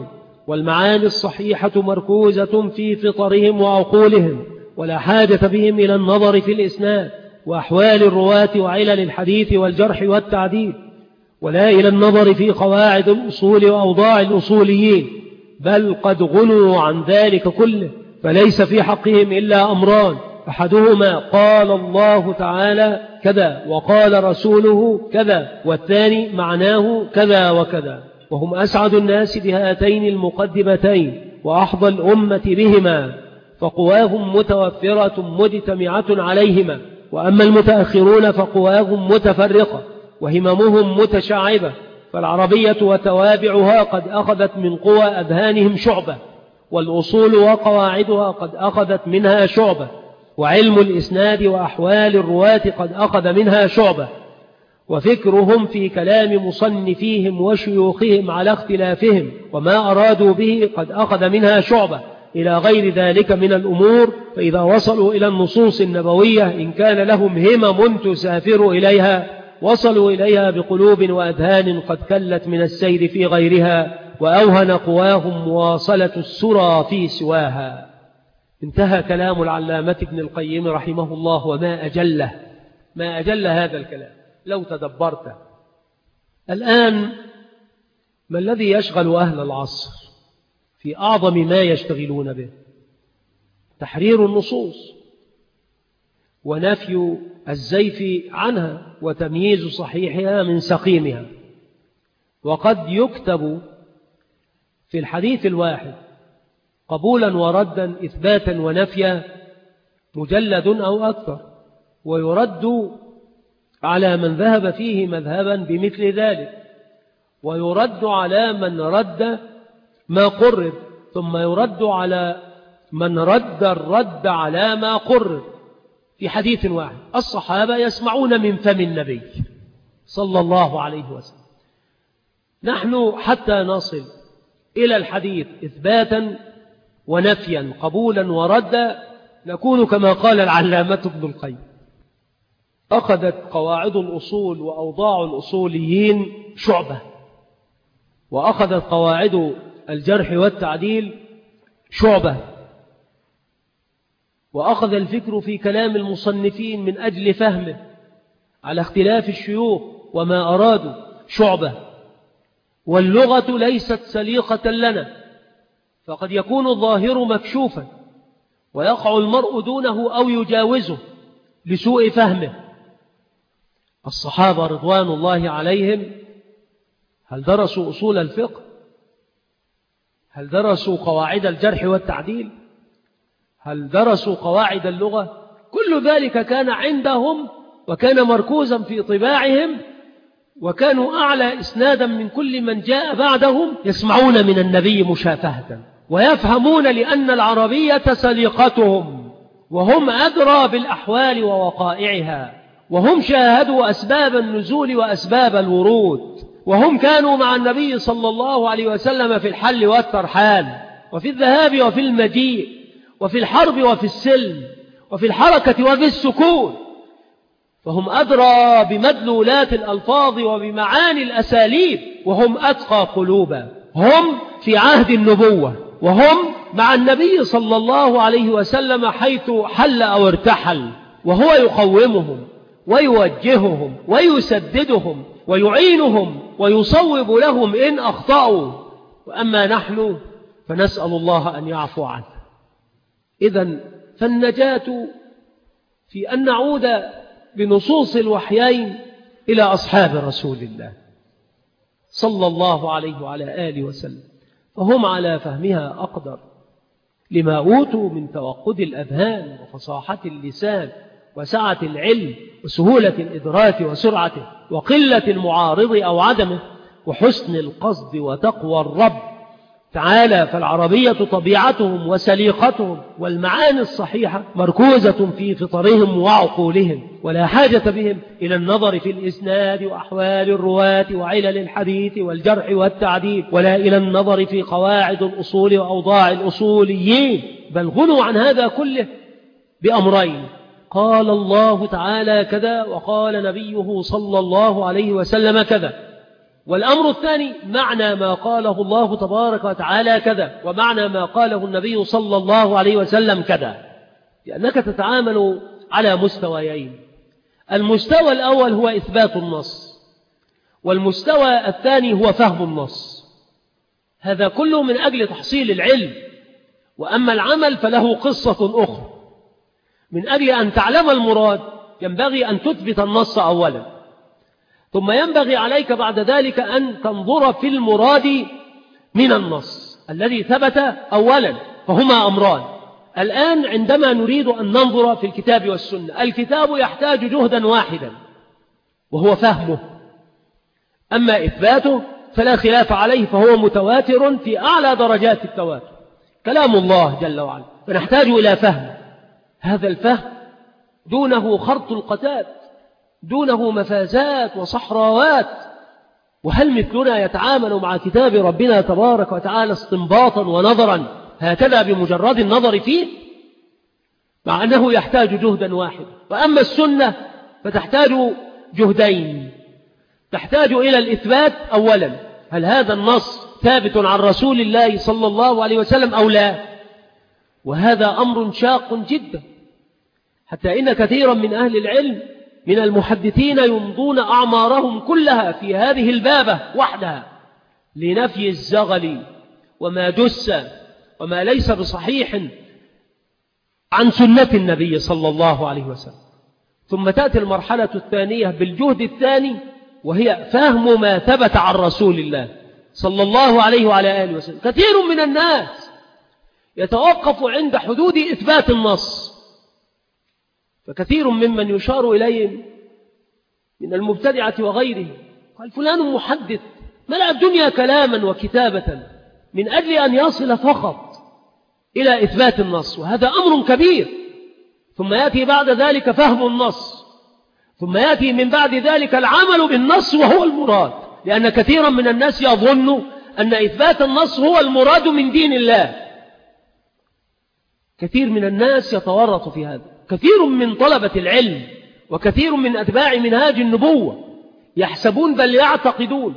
والمعاني الصحيحة مركوزة في فطرهم وعقولهم، ولا حاجة بهم إلى النظر في الإسناد وأحوال الرواة وعلل الحديث والجرح والتعديل، ولا إلى النظر في قواعد الأصول وأوضاع الأصوليين، بل قد غنوا عن ذلك كله، فليس في حقهم إلا أمران: أحدهما قال الله تعالى كذا وقال رسوله كذا، والثاني معناه كذا وكذا، وهم أسعد الناس بهاتين المقدمتين وأحظى الأمة بهما، فقواهم متوفرة مجتمعة عليهما. وأما المتأخرون فقواهم متفرقة وهممهم متشعبة، فالعربية وتوابعها قد أخذت من قوى أذهانهم شعبة، والأصول وقواعدها قد أخذت منها شعبة، وعلم الإسناد وأحوال الرواة قد أخذ منها شعبة، وفكرهم في كلام مصنفيهم وشيوخهم على اختلافهم وما أرادوا به قد أخذ منها شعبة، إلى غير ذلك من الأمور. فإذا وصلوا إلى النصوص النبوية إن كان لهم همم تسافر إليها وصلوا إليها بقلوب وأذهان قد كلت من السير في غيرها، وأوهن قواهم مواصلة السرى في سواها. انتهى كلام العلامة ابن القيم رحمه الله، وما أجله، ما أجل هذا الكلام لو تدبرته. الآن ما الذي يشغل أهل العصر في أعظم ما يشتغلون به؟ تحرير النصوص ونفي الزيف عنها وتمييز صحيحها من سقيمها. وقد يكتب في الحديث الواحد قبولا وردا إثباتا ونفيا مجلد أو أكثر، ويرد على من ذهب فيه مذهبا بمثل ذلك، ويرد على من رد ما قرر، ثم يرد على من رد الرد على ما قرر في حديث واحد. الصحابة يسمعون من فم النبي صلى الله عليه وسلم، نحن حتى نصل إلى الحديث إثباتا ونفيا قبولا وردا نكون كما قال العلامة ابن القيم: أخذت قواعد الأصول وأوضاع الأصوليين شعبة، وأخذت قواعد الجرح والتعديل شعبة، وأخذ الفكر في كلام المصنفين من أجل فهمه على اختلاف الشيوخ وما أرادوا شعبة، واللغة ليست سليقة لنا، فقد يكون الظاهر مكشوفا ويقع المرء دونه أو يجاوزه لسوء فهمه. الصحابة رضوان الله عليهم هل درسوا أصول الفقه؟ هل درسوا قواعد الجرح والتعديل؟ هل درسوا قواعد اللغة؟ كل ذلك كان عندهم وكان مركوزا في طباعهم، وكانوا أعلى إسنادا من كل من جاء بعدهم، يسمعون من النبي مشافهة ويفهمون لأن العربية سليقتهم، وهم أدرى بالأحوال ووقائعها، وهم شاهدوا أسباب النزول وأسباب الورود، وهم كانوا مع النبي صلى الله عليه وسلم في الحل والترحال، وفي الذهاب وفي المجيء، وفي الحرب وفي السلم، وفي الحركة وفي السكون، فهم أدرى بمدلولات الألفاظ وبمعاني الأساليب، وهم أتقى قلوبا. هم في عهد النبوة، وهم مع النبي صلى الله عليه وسلم حيث حل أو ارتحل، وهو يقومهم ويوجههم ويسددهم ويعينهم ويصوب لهم إن أخطأوا. وأما نحن فنسأل الله أن يعفو عنه. إذن فالنجاة في أن نعود بنصوص الوحيين إلى أصحاب رسول الله صلى الله عليه وعلى آله وسلم، فهم على فهمها أقدر لما أوتوا من توقد الأذهان وفصاحة اللسان وسعة العلم وسهولة الإدراك وسرعته وقلة المعارض أو عدمه وحسن القصد وتقوى الرب تعالى. فالعربية طبيعتهم وسليقتهم والمعاني الصحيحة مركوزة في فطرهم وعقولهم، ولا حاجة بهم إلى النظر في الإسناد وأحوال الرواة وعلل الحديث والجرح والتعديل، ولا إلى النظر في قواعد الأصول وأوضاع الأصوليين، بل غنوا عن هذا كله بأمرين: قال الله تعالى كذا وقال نبيه صلى الله عليه وسلم كذا. والأمر الثاني معنى ما قاله الله تبارك وتعالى كذا، ومعنى ما قاله النبي صلى الله عليه وسلم كذا، لأنك تتعامل على مستويين. المستوى الأول هو إثبات النص، والمستوى الثاني هو فهم النص. هذا كله من أجل تحصيل العلم. وأما العمل فله قصة أخرى. من أجل أن تعلم المراد ينبغي أن تثبت النص أولا، ثم ينبغي عليك بعد ذلك أن تنظر في المراد من النص الذي ثبت أولا، فهما أمران. الآن عندما نريد أن ننظر في الكتاب والسنة، الكتاب يحتاج جهدا واحدا وهو فهمه، أما إثباته فلا خلاف عليه، فهو متواتر في أعلى درجات التواتر، كلام الله جل وعلا، فنحتاج إلى فهم. هذا الفهم دونه خرط القتاد، دونه مفازات وصحراوات. وهل مثلنا يتعامل مع كتاب ربنا تبارك وتعالى استنباطا ونظرا هكذا بمجرد النظر فيه؟ مع أنه يحتاج جهدا واحدا. وأما السنة فتحتاج جهدين، تحتاج إلى الإثبات أولا، هل هذا النص ثابت عن رسول الله صلى الله عليه وسلم أو لا؟ وهذا أمر شاق جدا، حتى إن كثيرا من أهل العلم من المحدثين يمضون أعمارهم كلها في هذه البابة وحدها لنفي الزغل وما دس وما ليس بصحيح عن سنة النبي صلى الله عليه وسلم. ثم تأتي المرحلة الثانية بالجهد الثاني، وهي فهم ما ثبت عن رسول الله صلى الله عليه وعلى آله وسلم. كثير من الناس يتوقف عند حدود إثبات النص، فكثير ممن يشار إليهم من المبتدعة وغيره قال فلان محدث ملأ الدنيا كلاما وكتابة من أجل أن يصل فقط إلى إثبات النص، وهذا أمر كبير. ثم يأتي بعد ذلك فهم النص، ثم يأتي من بعد ذلك العمل بالنص وهو المراد، لأن كثيرا من الناس يظن أن إثبات النص هو المراد من دين الله. كثير من الناس يتورط في هذا، كثير من طلبة العلم وكثير من أتباع منهاج النبوة يحسبون بل يعتقدون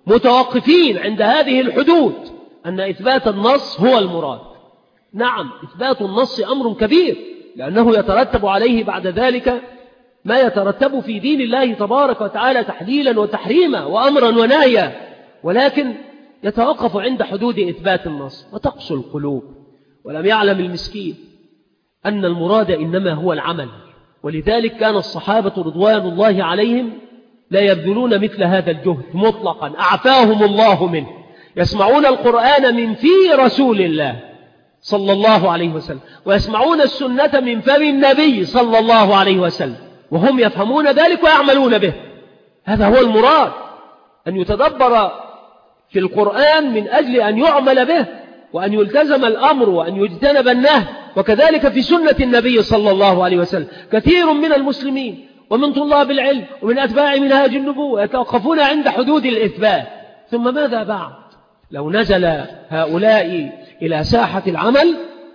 متوقفين عند هذه الحدود أن إثبات النص هو المراد. نعم، إثبات النص أمر كبير، لأنه يترتب عليه بعد ذلك ما يترتب في دين الله تبارك وتعالى تحليلا وتحريما وأمرا ونهيا، ولكن يتوقف عند حدود إثبات النص وتقسو القلوب. ولم يعلم المسكين أن المراد إنما هو العمل، ولذلك كان الصحابة رضوان الله عليهم لا يبذلون مثل هذا الجهد مطلقا، أعفاهم الله منه، يسمعون القرآن من في رسول الله صلى الله عليه وسلم، ويسمعون السنة من فم النبي صلى الله عليه وسلم، وهم يفهمون ذلك ويعملون به. هذا هو المراد، أن يتدبر في القرآن من أجل أن يعمل به، وأن يلتزم الأمر وأن يجتنب النهي، وكذلك في سنة النبي صلى الله عليه وسلم. كثير من المسلمين ومن طلاب العلم ومن أتباع منهاج النبوة يتوقفون عند حدود الإثبات، ثم ماذا بعد؟ لو نزل هؤلاء إلى ساحة العمل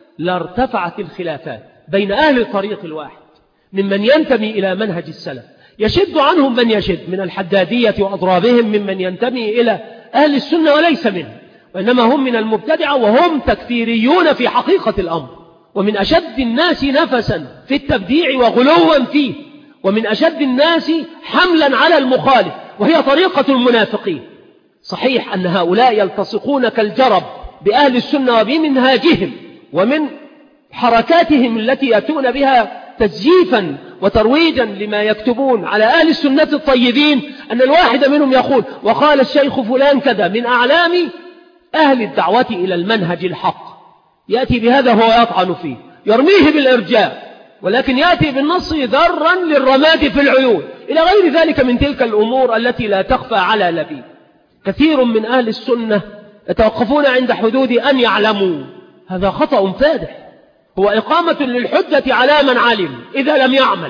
لارتفعت الخلافات بين أهل الطريق الواحد ممن ينتمي إلى منهج السلف، يشد عنهم من يشد من الحدادية وأضرابهم ممن ينتمي إلى أهل السنة وليس منهم، وإنما هم من المبتدعة، وهم تكفيريون في حقيقة الأمر، ومن أشد الناس نفسا في التبديع وغلوا فيه، ومن أشد الناس حملا على المخالف، وهي طريقة المنافقين. صحيح أن هؤلاء يلتصقون كالجرب بأهل السنة وبمنهاجهم ومن حركاتهم التي يأتون بها تزييفا وترويجا لما يكتبون على أهل السنة الطيبين، أن الواحد منهم يقول وقال الشيخ فلان كذا، من أعلام أهل الدعوة إلى المنهج الحق، يأتي بهذا هو يطعن فيه، يرميه بالإرجاء، ولكن يأتي بالنص ذرا للرماد في العيون، إلى غير ذلك من تلك الأمور التي لا تخفى على لبيب. كثير من أهل السنة يتوقفون عند حدود أن يعلموا، هذا خطأ فادح، هو إقامة للحجة على من علم إذا لم يعمل،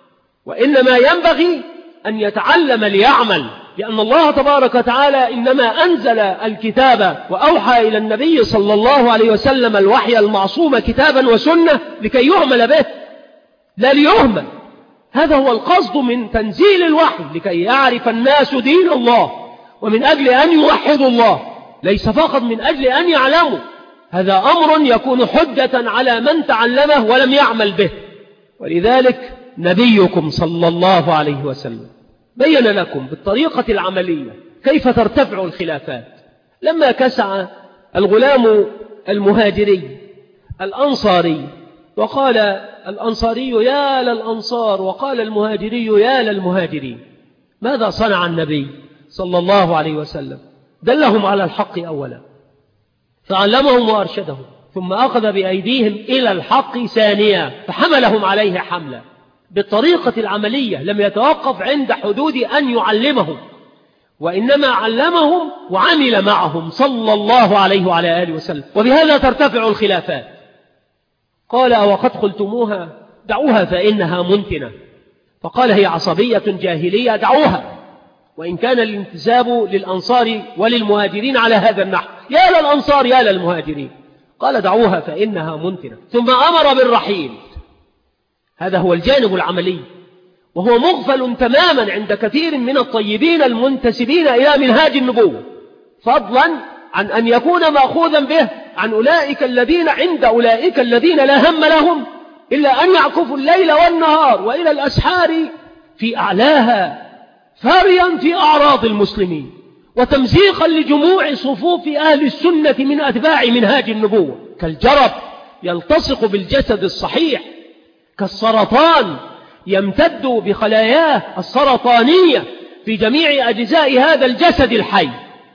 وإنما ينبغي أن يتعلم ليعمل، لأن الله تبارك وتعالى إنما أنزل الكتاب وأوحى إلى النبي صلى الله عليه وسلم الوحي المعصوم كتابا وسنة لكي يعمل به لا ليهمل. هذا هو القصد من تنزيل الوحي، لكي يعرف الناس دين الله ومن أجل أن يوحدوا الله، ليس فقط من أجل أن يعلموا. هذا أمر يكون حجة على من تعلمه ولم يعمل به. ولذلك نبيكم صلى الله عليه وسلم بين لكم بالطريقة العملية كيف ترتفع الخلافات. لما كسع الغلام المهاجري الأنصاري وقال الأنصاري يا للأنصار وقال المهاجري يا للمهاجرين، ماذا صنع النبي صلى الله عليه وسلم؟ دلهم على الحق أولا فعلمهم وأرشدهم، ثم أخذ بأيديهم إلى الحق ثانيا فحملهم عليه حملا بالطريقة العملية. لم يتوقف عند حدود أن يعلمهم، وإنما علمهم وعمل معهم صلى الله عليه وعلى آله وسلم. وبهذا ترتفع الخلافات. قال أوقد قلتموها دعوها فإنها منتنة، فقال هي عصبية جاهلية دعوها، وإن كان الانتساب للأنصار وللمهاجرين على هذا النحو، يا للأنصار يا للمهاجرين. قال دعوها فإنها منتنة، ثم أمر بالرحيل. هذا هو الجانب العملي، وهو مغفل تماما عند كثير من الطيبين المنتسبين إلى منهاج النبوة، فضلا عن أن يكون مأخوذا به عن أولئك الذين عند أولئك الذين لا هم لهم إلا أن يعكفوا الليل والنهار وإلى الأسحار في أعلاها فاريا في أعراض المسلمين وتمزيقا لجموع صفوف أهل السنة من أتباع منهاج النبوة، كالجرب يلتصق بالجسد الصحيح، كالسرطان يمتد بخلاياه السرطانية في جميع أجزاء هذا الجسد الحي.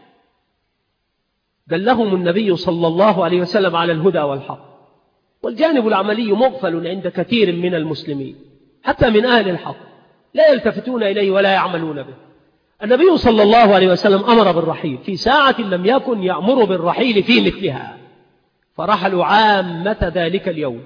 دلهم النبي صلى الله عليه وسلم على الهدى والحق. والجانب العملي مغفل عند كثير من المسلمين حتى من أهل الحق، لا يلتفتون إليه ولا يعملون به. النبي صلى الله عليه وسلم أمر بالرحيل في ساعة لم يكن يأمر بالرحيل في مثلها، فرحلوا عامة ذلك اليوم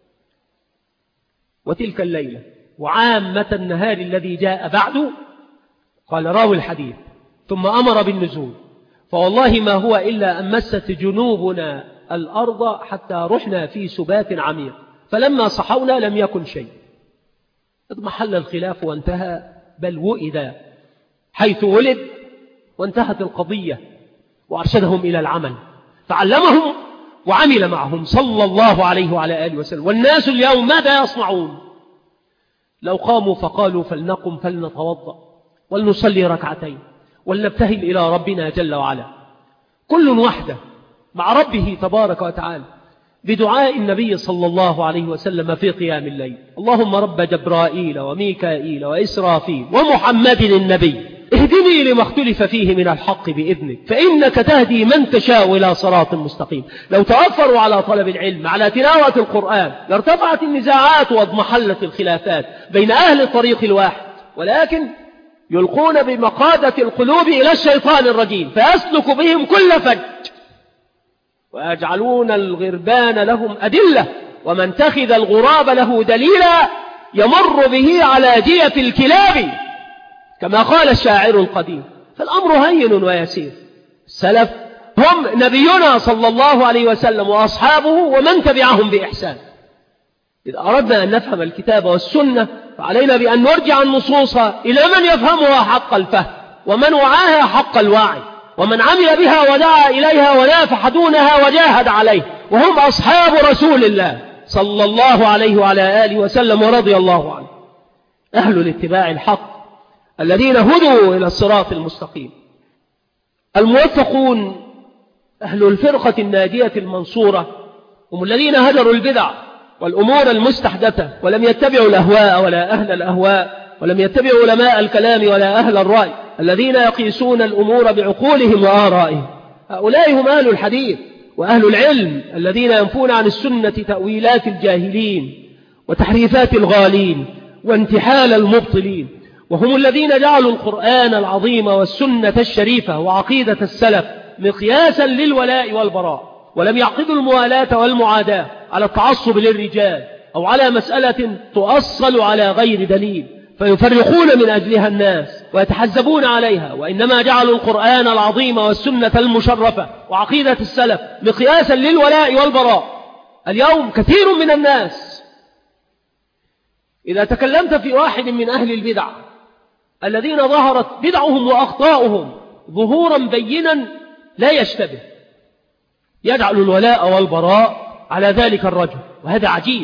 وتلك الليلة وعامة النهار الذي جاء بعد. قال راوي الحديث ثم أمر بالنزول، فوالله ما هو إلا أن مست جنوبنا الأرض حتى رحنا في سبات عميق، فلما صحونا لم يكن شيء. اضمحل الخلاف وانتهى، بل وئد حيث ولد، وانتهت القضية، وأرشدهم إلى العمل فعلمهم وعمل معهم صلى الله عليه وعلى آله وسلم. والناس اليوم ماذا يصنعون؟ لو قاموا فقالوا فلنقم فلنتوضأ ولنصلي ركعتين ولنبتهل إلى ربنا جل وعلا، كل وحده مع ربه تبارك وتعالى بدعاء النبي صلى الله عليه وسلم في قيام الليل: اللهم رب جبرائيل وميكائيل وإسرافيل ومحمد النبي اهدني لما اختلف فيه من الحق بإذنك فإنك تهدي من تشاء إلى صراط مستقيم. لو توفروا على طلب العلم على تلاوة القرآن لارتفعت النزاعات واضمحلت الخلافات بين أهل الطريق الواحد، ولكن يلقون بمقادة القلوب إلى الشيطان الرجيم فيسلك بهم كل فج، ويجعلون الغربان لهم أدلة، ومن اتخذ الغراب له دليلا يمر به على جيف الكلاب كما قال الشاعر القديم. فالأمر هين ويسير. السلف هم نبينا صلى الله عليه وسلم وأصحابه ومن تبعهم بإحسان. إذا أردنا أن نفهم الكتاب والسنة فعلينا بأن نرجع النصوص إلى من يفهمها حق الفهم ومن وعاها حق الوعي ومن عمل بها ودعا إليها ونافح دونها وجاهد عليه، وهم أصحاب رسول الله صلى الله عليه وعلى آله وسلم ورضي الله عنه، أهل الاتباع الحق الذين هدوا إلى الصراط المستقيم، الموفقون، أهل الفرقة الناجية المنصورة، هم الذين هجروا البدع والأمور المستحدثة ولم يتبعوا الأهواء ولا أهل الأهواء، ولم يتبعوا علماء الكلام ولا أهل الرأي الذين يقيسون الأمور بعقولهم وآرائهم. هؤلاء هم أهل الحديث وأهل العلم الذين ينفون عن السنة تأويلات الجاهلين وتحريفات الغالين وانتحال المبطلين، وهم الذين جعلوا القرآن العظيم والسنة الشريفة وعقيدة السلف مقياسا للولاء والبراء، ولم يعقدوا الموالاة والمعاداة على التعصب للرجال أو على مسألة تؤصل على غير دليل فيفرقون من أجلها الناس ويتحزبون عليها، وإنما جعلوا القرآن العظيم والسنة المشرفة وعقيدة السلف مقياسا للولاء والبراء. اليوم كثير من الناس إذا تكلمت في واحد من أهل البدع الذين ظهرت بدعهم وأخطاؤهم ظهورا بينا لا يشتبه، يجعل الولاء والبراء على ذلك الرجل، وهذا عجيب.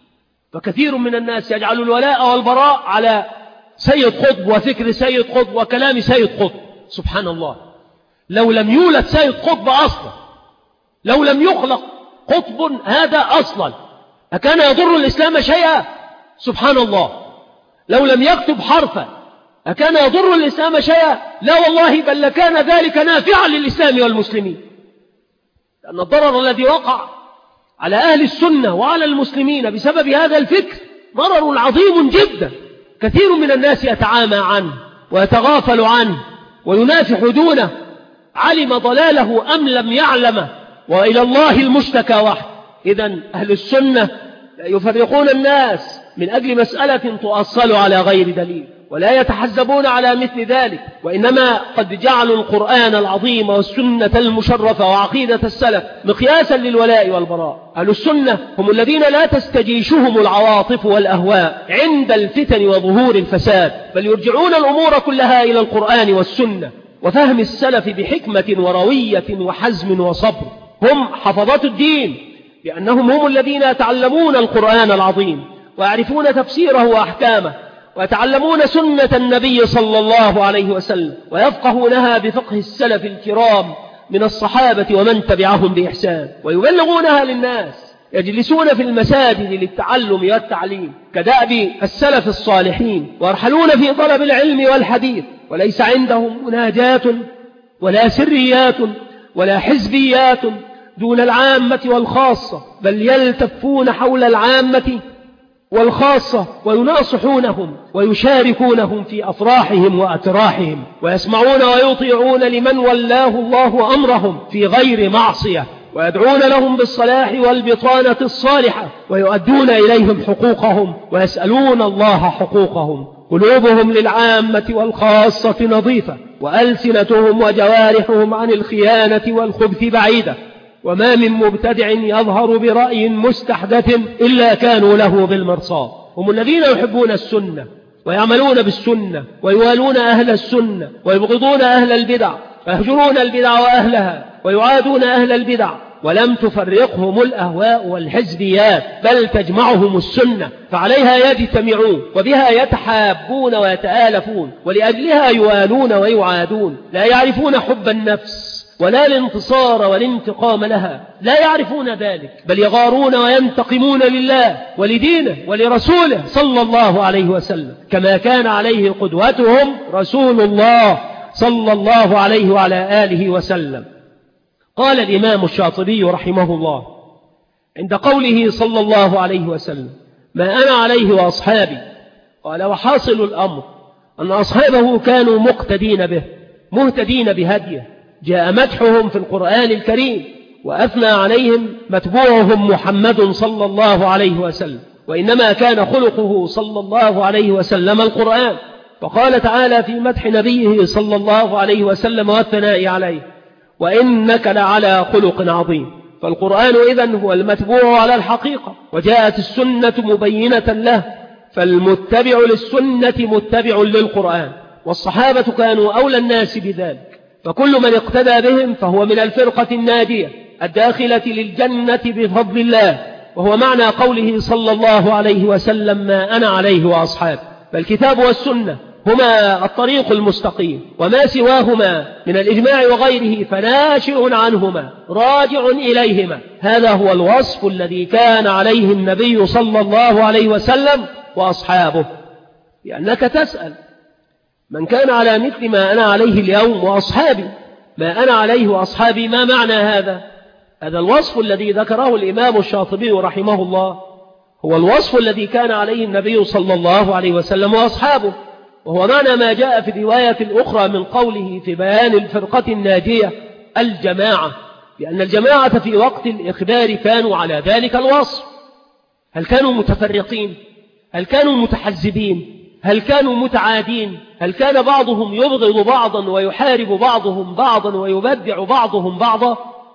فكثير من الناس يجعل الولاء والبراء على سيد قطب وفكر سيد قطب وكلام سيد قطب. سبحان الله، لو لم يولد سيد قطب أصلا، لو لم يخلق قطب هذا أصلا، أكان يضر الإسلام شيئا؟ سبحان الله. لو لم يكتب حرفا أكان يضر الإسلام شيئا؟ لا والله، بل لكان ذلك نافعا للإسلام والمسلمين، لأن الضرر الذي وقع على أهل السنة وعلى المسلمين بسبب هذا الفكر ضرر عظيم جدا. كثير من الناس يتعامى عنه ويتغافل عنه وينافح دونه، علم ضلاله أم لم يعلمه، وإلى الله المشتكى وحده. إذن أهل السنة يفرقون الناس من أجل مسألة تؤصل على غير دليل، ولا يتحزبون على مثل ذلك، وإنما قد جعلوا القرآن العظيم والسنة المشرفة وعقيدة السلف مقياسا للولاء والبراء. أهل السنة هم الذين لا تستجيشهم العواطف والأهواء عند الفتن وظهور الفساد، بل يرجعون الأمور كلها إلى القرآن والسنة وفهم السلف بحكمة وروية وحزم وصبر. هم حفظة الدين، لأنهم هم الذين يتعلمون القرآن العظيم ويعرفون تفسيره وأحكامه، ويتعلمون سنة النبي صلى الله عليه وسلم، ويفقهونها بفقه السلف الكرام من الصحابة ومن تبعهم بإحسان، ويبلغونها للناس. يجلسون في المساجد للتعلم والتعليم كدأب السلف الصالحين، ويرحلون في طلب العلم والحديث، وليس عندهم مناجات ولا سريات ولا حزبيات دون العامة والخاصة، بل يلتفون حول العامة والخاصة ويناصحونهم ويشاركونهم في أفراحهم وأتراحهم، ويسمعون ويطيعون لمن ولاه الله أمرهم في غير معصية، ويدعون لهم بالصلاح والبطانة الصالحة، ويؤدون إليهم حقوقهم ويسألون الله حقوقهم. قلوبهم للعامة والخاصة نظيفة، وألسنتهم وجوارحهم عن الخيانة والخبث بعيدة، وما من مبتدع يظهر برأي مستحدث إلا كانوا له بالمرصاد. هم الذين يحبون السنة ويعملون بالسنة ويوالون أهل السنة ويبغضون أهل البدع، ويهجرون البدع وأهلها ويعادون أهل البدع، ولم تفرقهم الأهواء والحزبيات، بل تجمعهم السنة، فعليها يجتمعون وبها يتحابون ويتآلفون، ولأجلها يوالون ويعادون. لا يعرفون حب النفس ولا الانتصار والانتقام لها، لا يعرفون ذلك، بل يغارون وينتقمون لله ولدينه ولرسوله صلى الله عليه وسلم، كما كان عليه قدوتهم رسول الله صلى الله عليه وعلى آله وسلم. قال الإمام الشاطبي رحمه الله عند قوله صلى الله عليه وسلم: ما أنا عليه وأصحابي، قال: وحاصل الأمر أن أصحابه كانوا مقتدين به مهتدين بهديه، جاء مدحهم في القرآن الكريم، وأثنى عليهم متبوعهم محمد صلى الله عليه وسلم، وإنما كان خلقه صلى الله عليه وسلم القرآن. فقال تعالى في مدح نبيه صلى الله عليه وسلم والثناء عليه: وإنك لعلى خلق عظيم. فالقرآن إذن هو المتبوع على الحقيقة، وجاءت السنة مبينة له، فالمتبع للسنة متبع للقرآن، والصحابة كانوا أولى الناس بذلك، فكل من اقتدى بهم فهو من الفرقة الناجية الداخلة للجنة بفضل الله، وهو معنى قوله صلى الله عليه وسلم: ما أنا عليه وأصحابي. فالكتاب والسنة هما الطريق المستقيم، وما سواهما من الإجماع وغيره فناشئ عنهما راجع إليهما. هذا هو الوصف الذي كان عليه النبي صلى الله عليه وسلم وأصحابه. لأنك تسأل: من كان على مثل ما أنا عليه اليوم وأصحابي، ما أنا عليه وأصحابي، ما معنى هذا؟ هذا الوصف الذي ذكره الإمام الشاطبي رحمه الله هو الوصف الذي كان عليه النبي صلى الله عليه وسلم وأصحابه، وهو معنى ما جاء في الرواية الأخرى من قوله في بيان الفرقة الناجية: الجماعة، لأن الجماعة في وقت الإخبار كانوا على ذلك الوصف. هل كانوا متفرقين؟ هل كانوا متحزبين؟ هل كانوا متعادين؟ هل كان بعضهم يبغض بعضا ويحارب بعضهم بعضا ويبدع بعضهم بعضا؟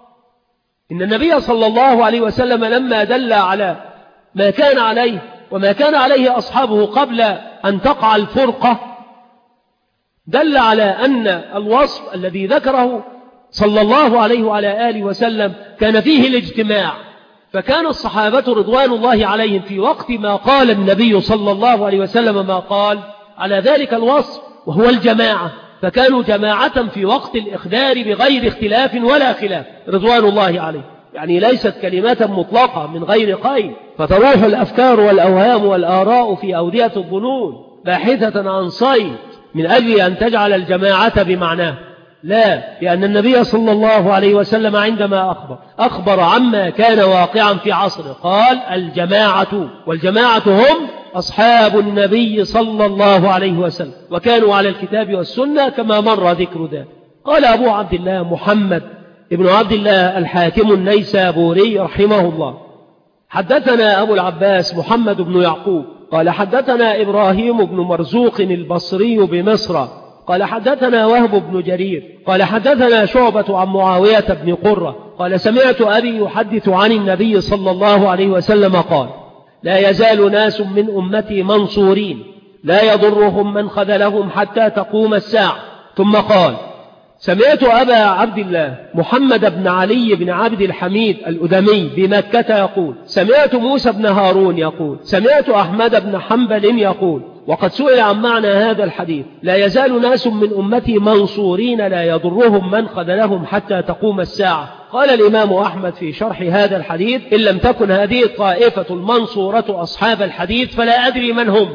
إن النبي صلى الله عليه وسلم لما دل على ما كان عليه وما كان عليه أصحابه قبل أن تقع الفرقة، دل على أن الوصف الذي ذكره صلى الله عليه وعلى آله وسلم كان فيه الاجتماع. فكان الصحابة رضوان الله عليهم في وقت ما قال النبي صلى الله عليه وسلم ما قال على ذلك الوصف وهو الجماعة، فكانوا جماعة في وقت الإخبار بغير اختلاف ولا خلاف رضوان الله عليه. يعني ليست كلمات مطلقة من غير قيد، فتروح الأفكار والأوهام والآراء في أودية الظنون باحثة عن صيد من أجل أن تجعل الجماعة بمعناه. لا، لأن النبي صلى الله عليه وسلم عندما أخبر أخبر عما كان واقعا في عصره، قال الجماعة، والجماعة هم أصحاب النبي صلى الله عليه وسلم، وكانوا على الكتاب والسنة كما مر ذكر ذلك. قال أبو عبد الله محمد ابن عبد الله الحاكم النيسابوري رحمه الله: حدثنا أبو العباس محمد بن يعقوب قال حدثنا إبراهيم بن مرزوق البصري بمصر قال حدثنا وهب بن جرير قال حدثنا شعبة عن معاوية بن قرة قال سمعت أبي يحدث عن النبي صلى الله عليه وسلم قال: لا يزال ناس من أمتي منصورين لا يضرهم من خذلهم حتى تقوم الساعة. ثم قال: سمعت أبا عبد الله محمد بن علي بن عبد الحميد الأدمي بمكة يقول: سمعت موسى بن هارون يقول: سمعت أحمد بن حنبل يقول. وقد سئل عن معنى هذا الحديث: لا يزال ناس من أمتي منصورين لا يضرهم من خذلهم حتى تقوم الساعة. قال الإمام أحمد في شرح هذا الحديث: إن لم تكن هذه الطائفة المنصورة أصحاب الحديث فلا أدري من هم.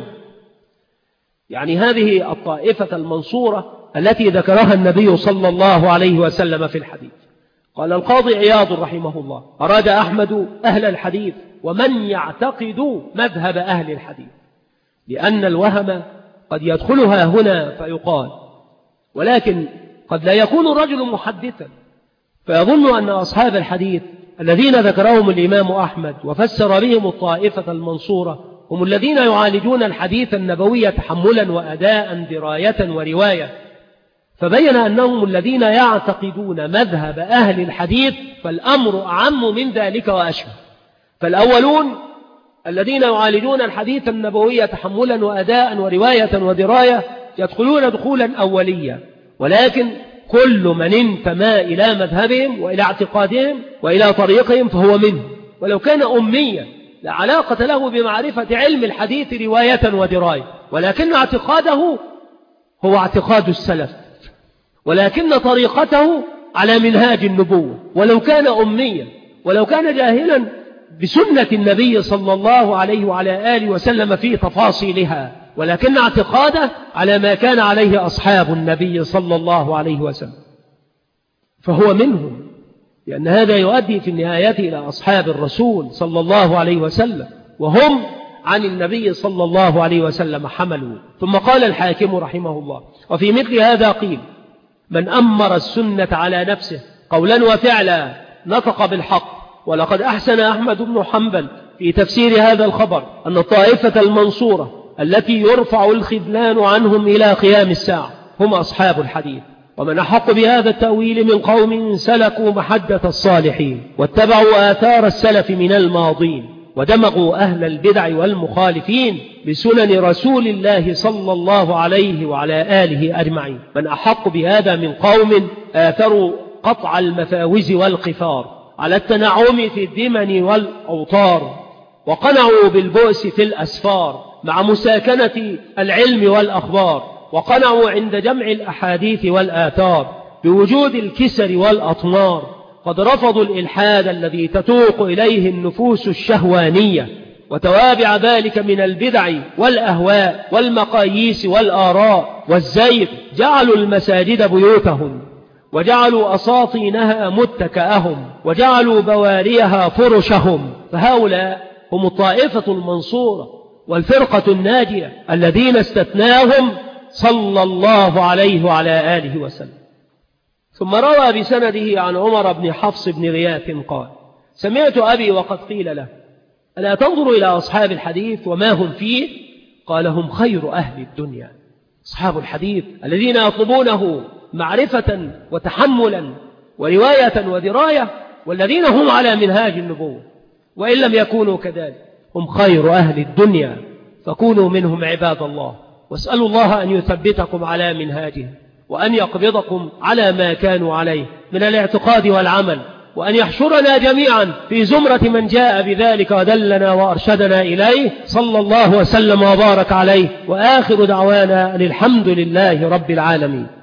يعني هذه الطائفة المنصورة التي ذكرها النبي صلى الله عليه وسلم في الحديث. قال القاضي عياض رحمه الله: أراد أحمد أهل الحديث ومن يعتقد مذهب أهل الحديث، لأن الوهم قد يدخلها هنا فيقال، ولكن قد لا يكون الرجل محدثا فيظن أن أصحاب الحديث الذين ذكرهم الإمام أحمد وفسر بهم الطائفة المنصورة هم الذين يعالجون الحديث النبوي تحملا وأداء دراية ورواية، فبين أنهم الذين يعتقدون مذهب أهل الحديث، فالأمر أعم من ذلك وأشبه. فالأولون الذين يعالجون الحديث النبوي تحملا وأداء ورواية ودراية يدخلون دخولا أوليا، ولكن كل من انتمى إلى مذهبهم وإلى اعتقادهم وإلى طريقهم فهو منه، ولو كان أميا لا علاقة له بمعرفة علم الحديث رواية ودراية، ولكن اعتقاده هو اعتقاد السلف، ولكن طريقته على منهاج النبوة، ولو كان أميا ولو كان جاهلا بسنة النبي صلى الله عليه وعلى آله وسلم في تفاصيلها، ولكن اعتقاده على ما كان عليه أصحاب النبي صلى الله عليه وسلم، فهو منهم، لأن هذا يؤدي في النهاية إلى أصحاب الرسول صلى الله عليه وسلم، وهم عن النبي صلى الله عليه وسلم حملوا. ثم قال الحاكم رحمه الله: وفي مثل هذا قيل: من أمر السنة على نفسه قولا وفعلا نطق بالحق. ولقد أحسن أحمد بن حنبل في تفسير هذا الخبر أن الطائفة المنصورة التي يرفع الخذلان عنهم إلى قيام الساعة هم أصحاب الحديث. ومن أحق بهذا التأويل من قوم سلكوا محجة الصالحين واتبعوا آثار السلف من الماضين ودمغوا أهل البدع والمخالفين بسنن رسول الله صلى الله عليه وعلى آله أجمعين. من أحق بهذا من قوم آثروا قطع المفاوز والقفار على التنعم في الدمن والأوطار، وقنعوا بالبؤس في الأسفار مع مساكنة العلم والأخبار، وقنعوا عند جمع الأحاديث والآثار بوجود الكسر والأطمار. قد رفضوا الإلحاد الذي تتوق إليه النفوس الشهوانية وتوابع ذلك من البدع والأهواء والمقاييس والآراء والزيغ. جعلوا المساجد بيوتهم وجعلوا أساطينها متكأهم وجعلوا بواريها فرشهم. فهؤلاء هم الطائفة المنصورة والفرقة الناجية الذين استثناهم صلى الله عليه وعلى آله وسلم. ثم روى بسنده عن عمر بن حفص بن غياث قال: سمعت أبي وقد قيل له: ألا تنظر إلى أصحاب الحديث وما هم فيه؟ قال: هم خير أهل الدنيا. أصحاب الحديث الذين يطلبونه معرفة وتحملا ورواية ودراية، والذين هم على منهاج النبوة، وإن لم يكونوا كذلك هم خير أهل الدنيا، فكونوا منهم عباد الله. واسألوا الله أن يثبتكم على منهاجه، وأن يقبضكم على ما كانوا عليه من الاعتقاد والعمل، وأن يحشرنا جميعا في زمرة من جاء بذلك ودلنا وأرشدنا إليه، صلى الله وسلم وبارك عليه، وآخر دعوانا أن الحمد لله رب العالمين.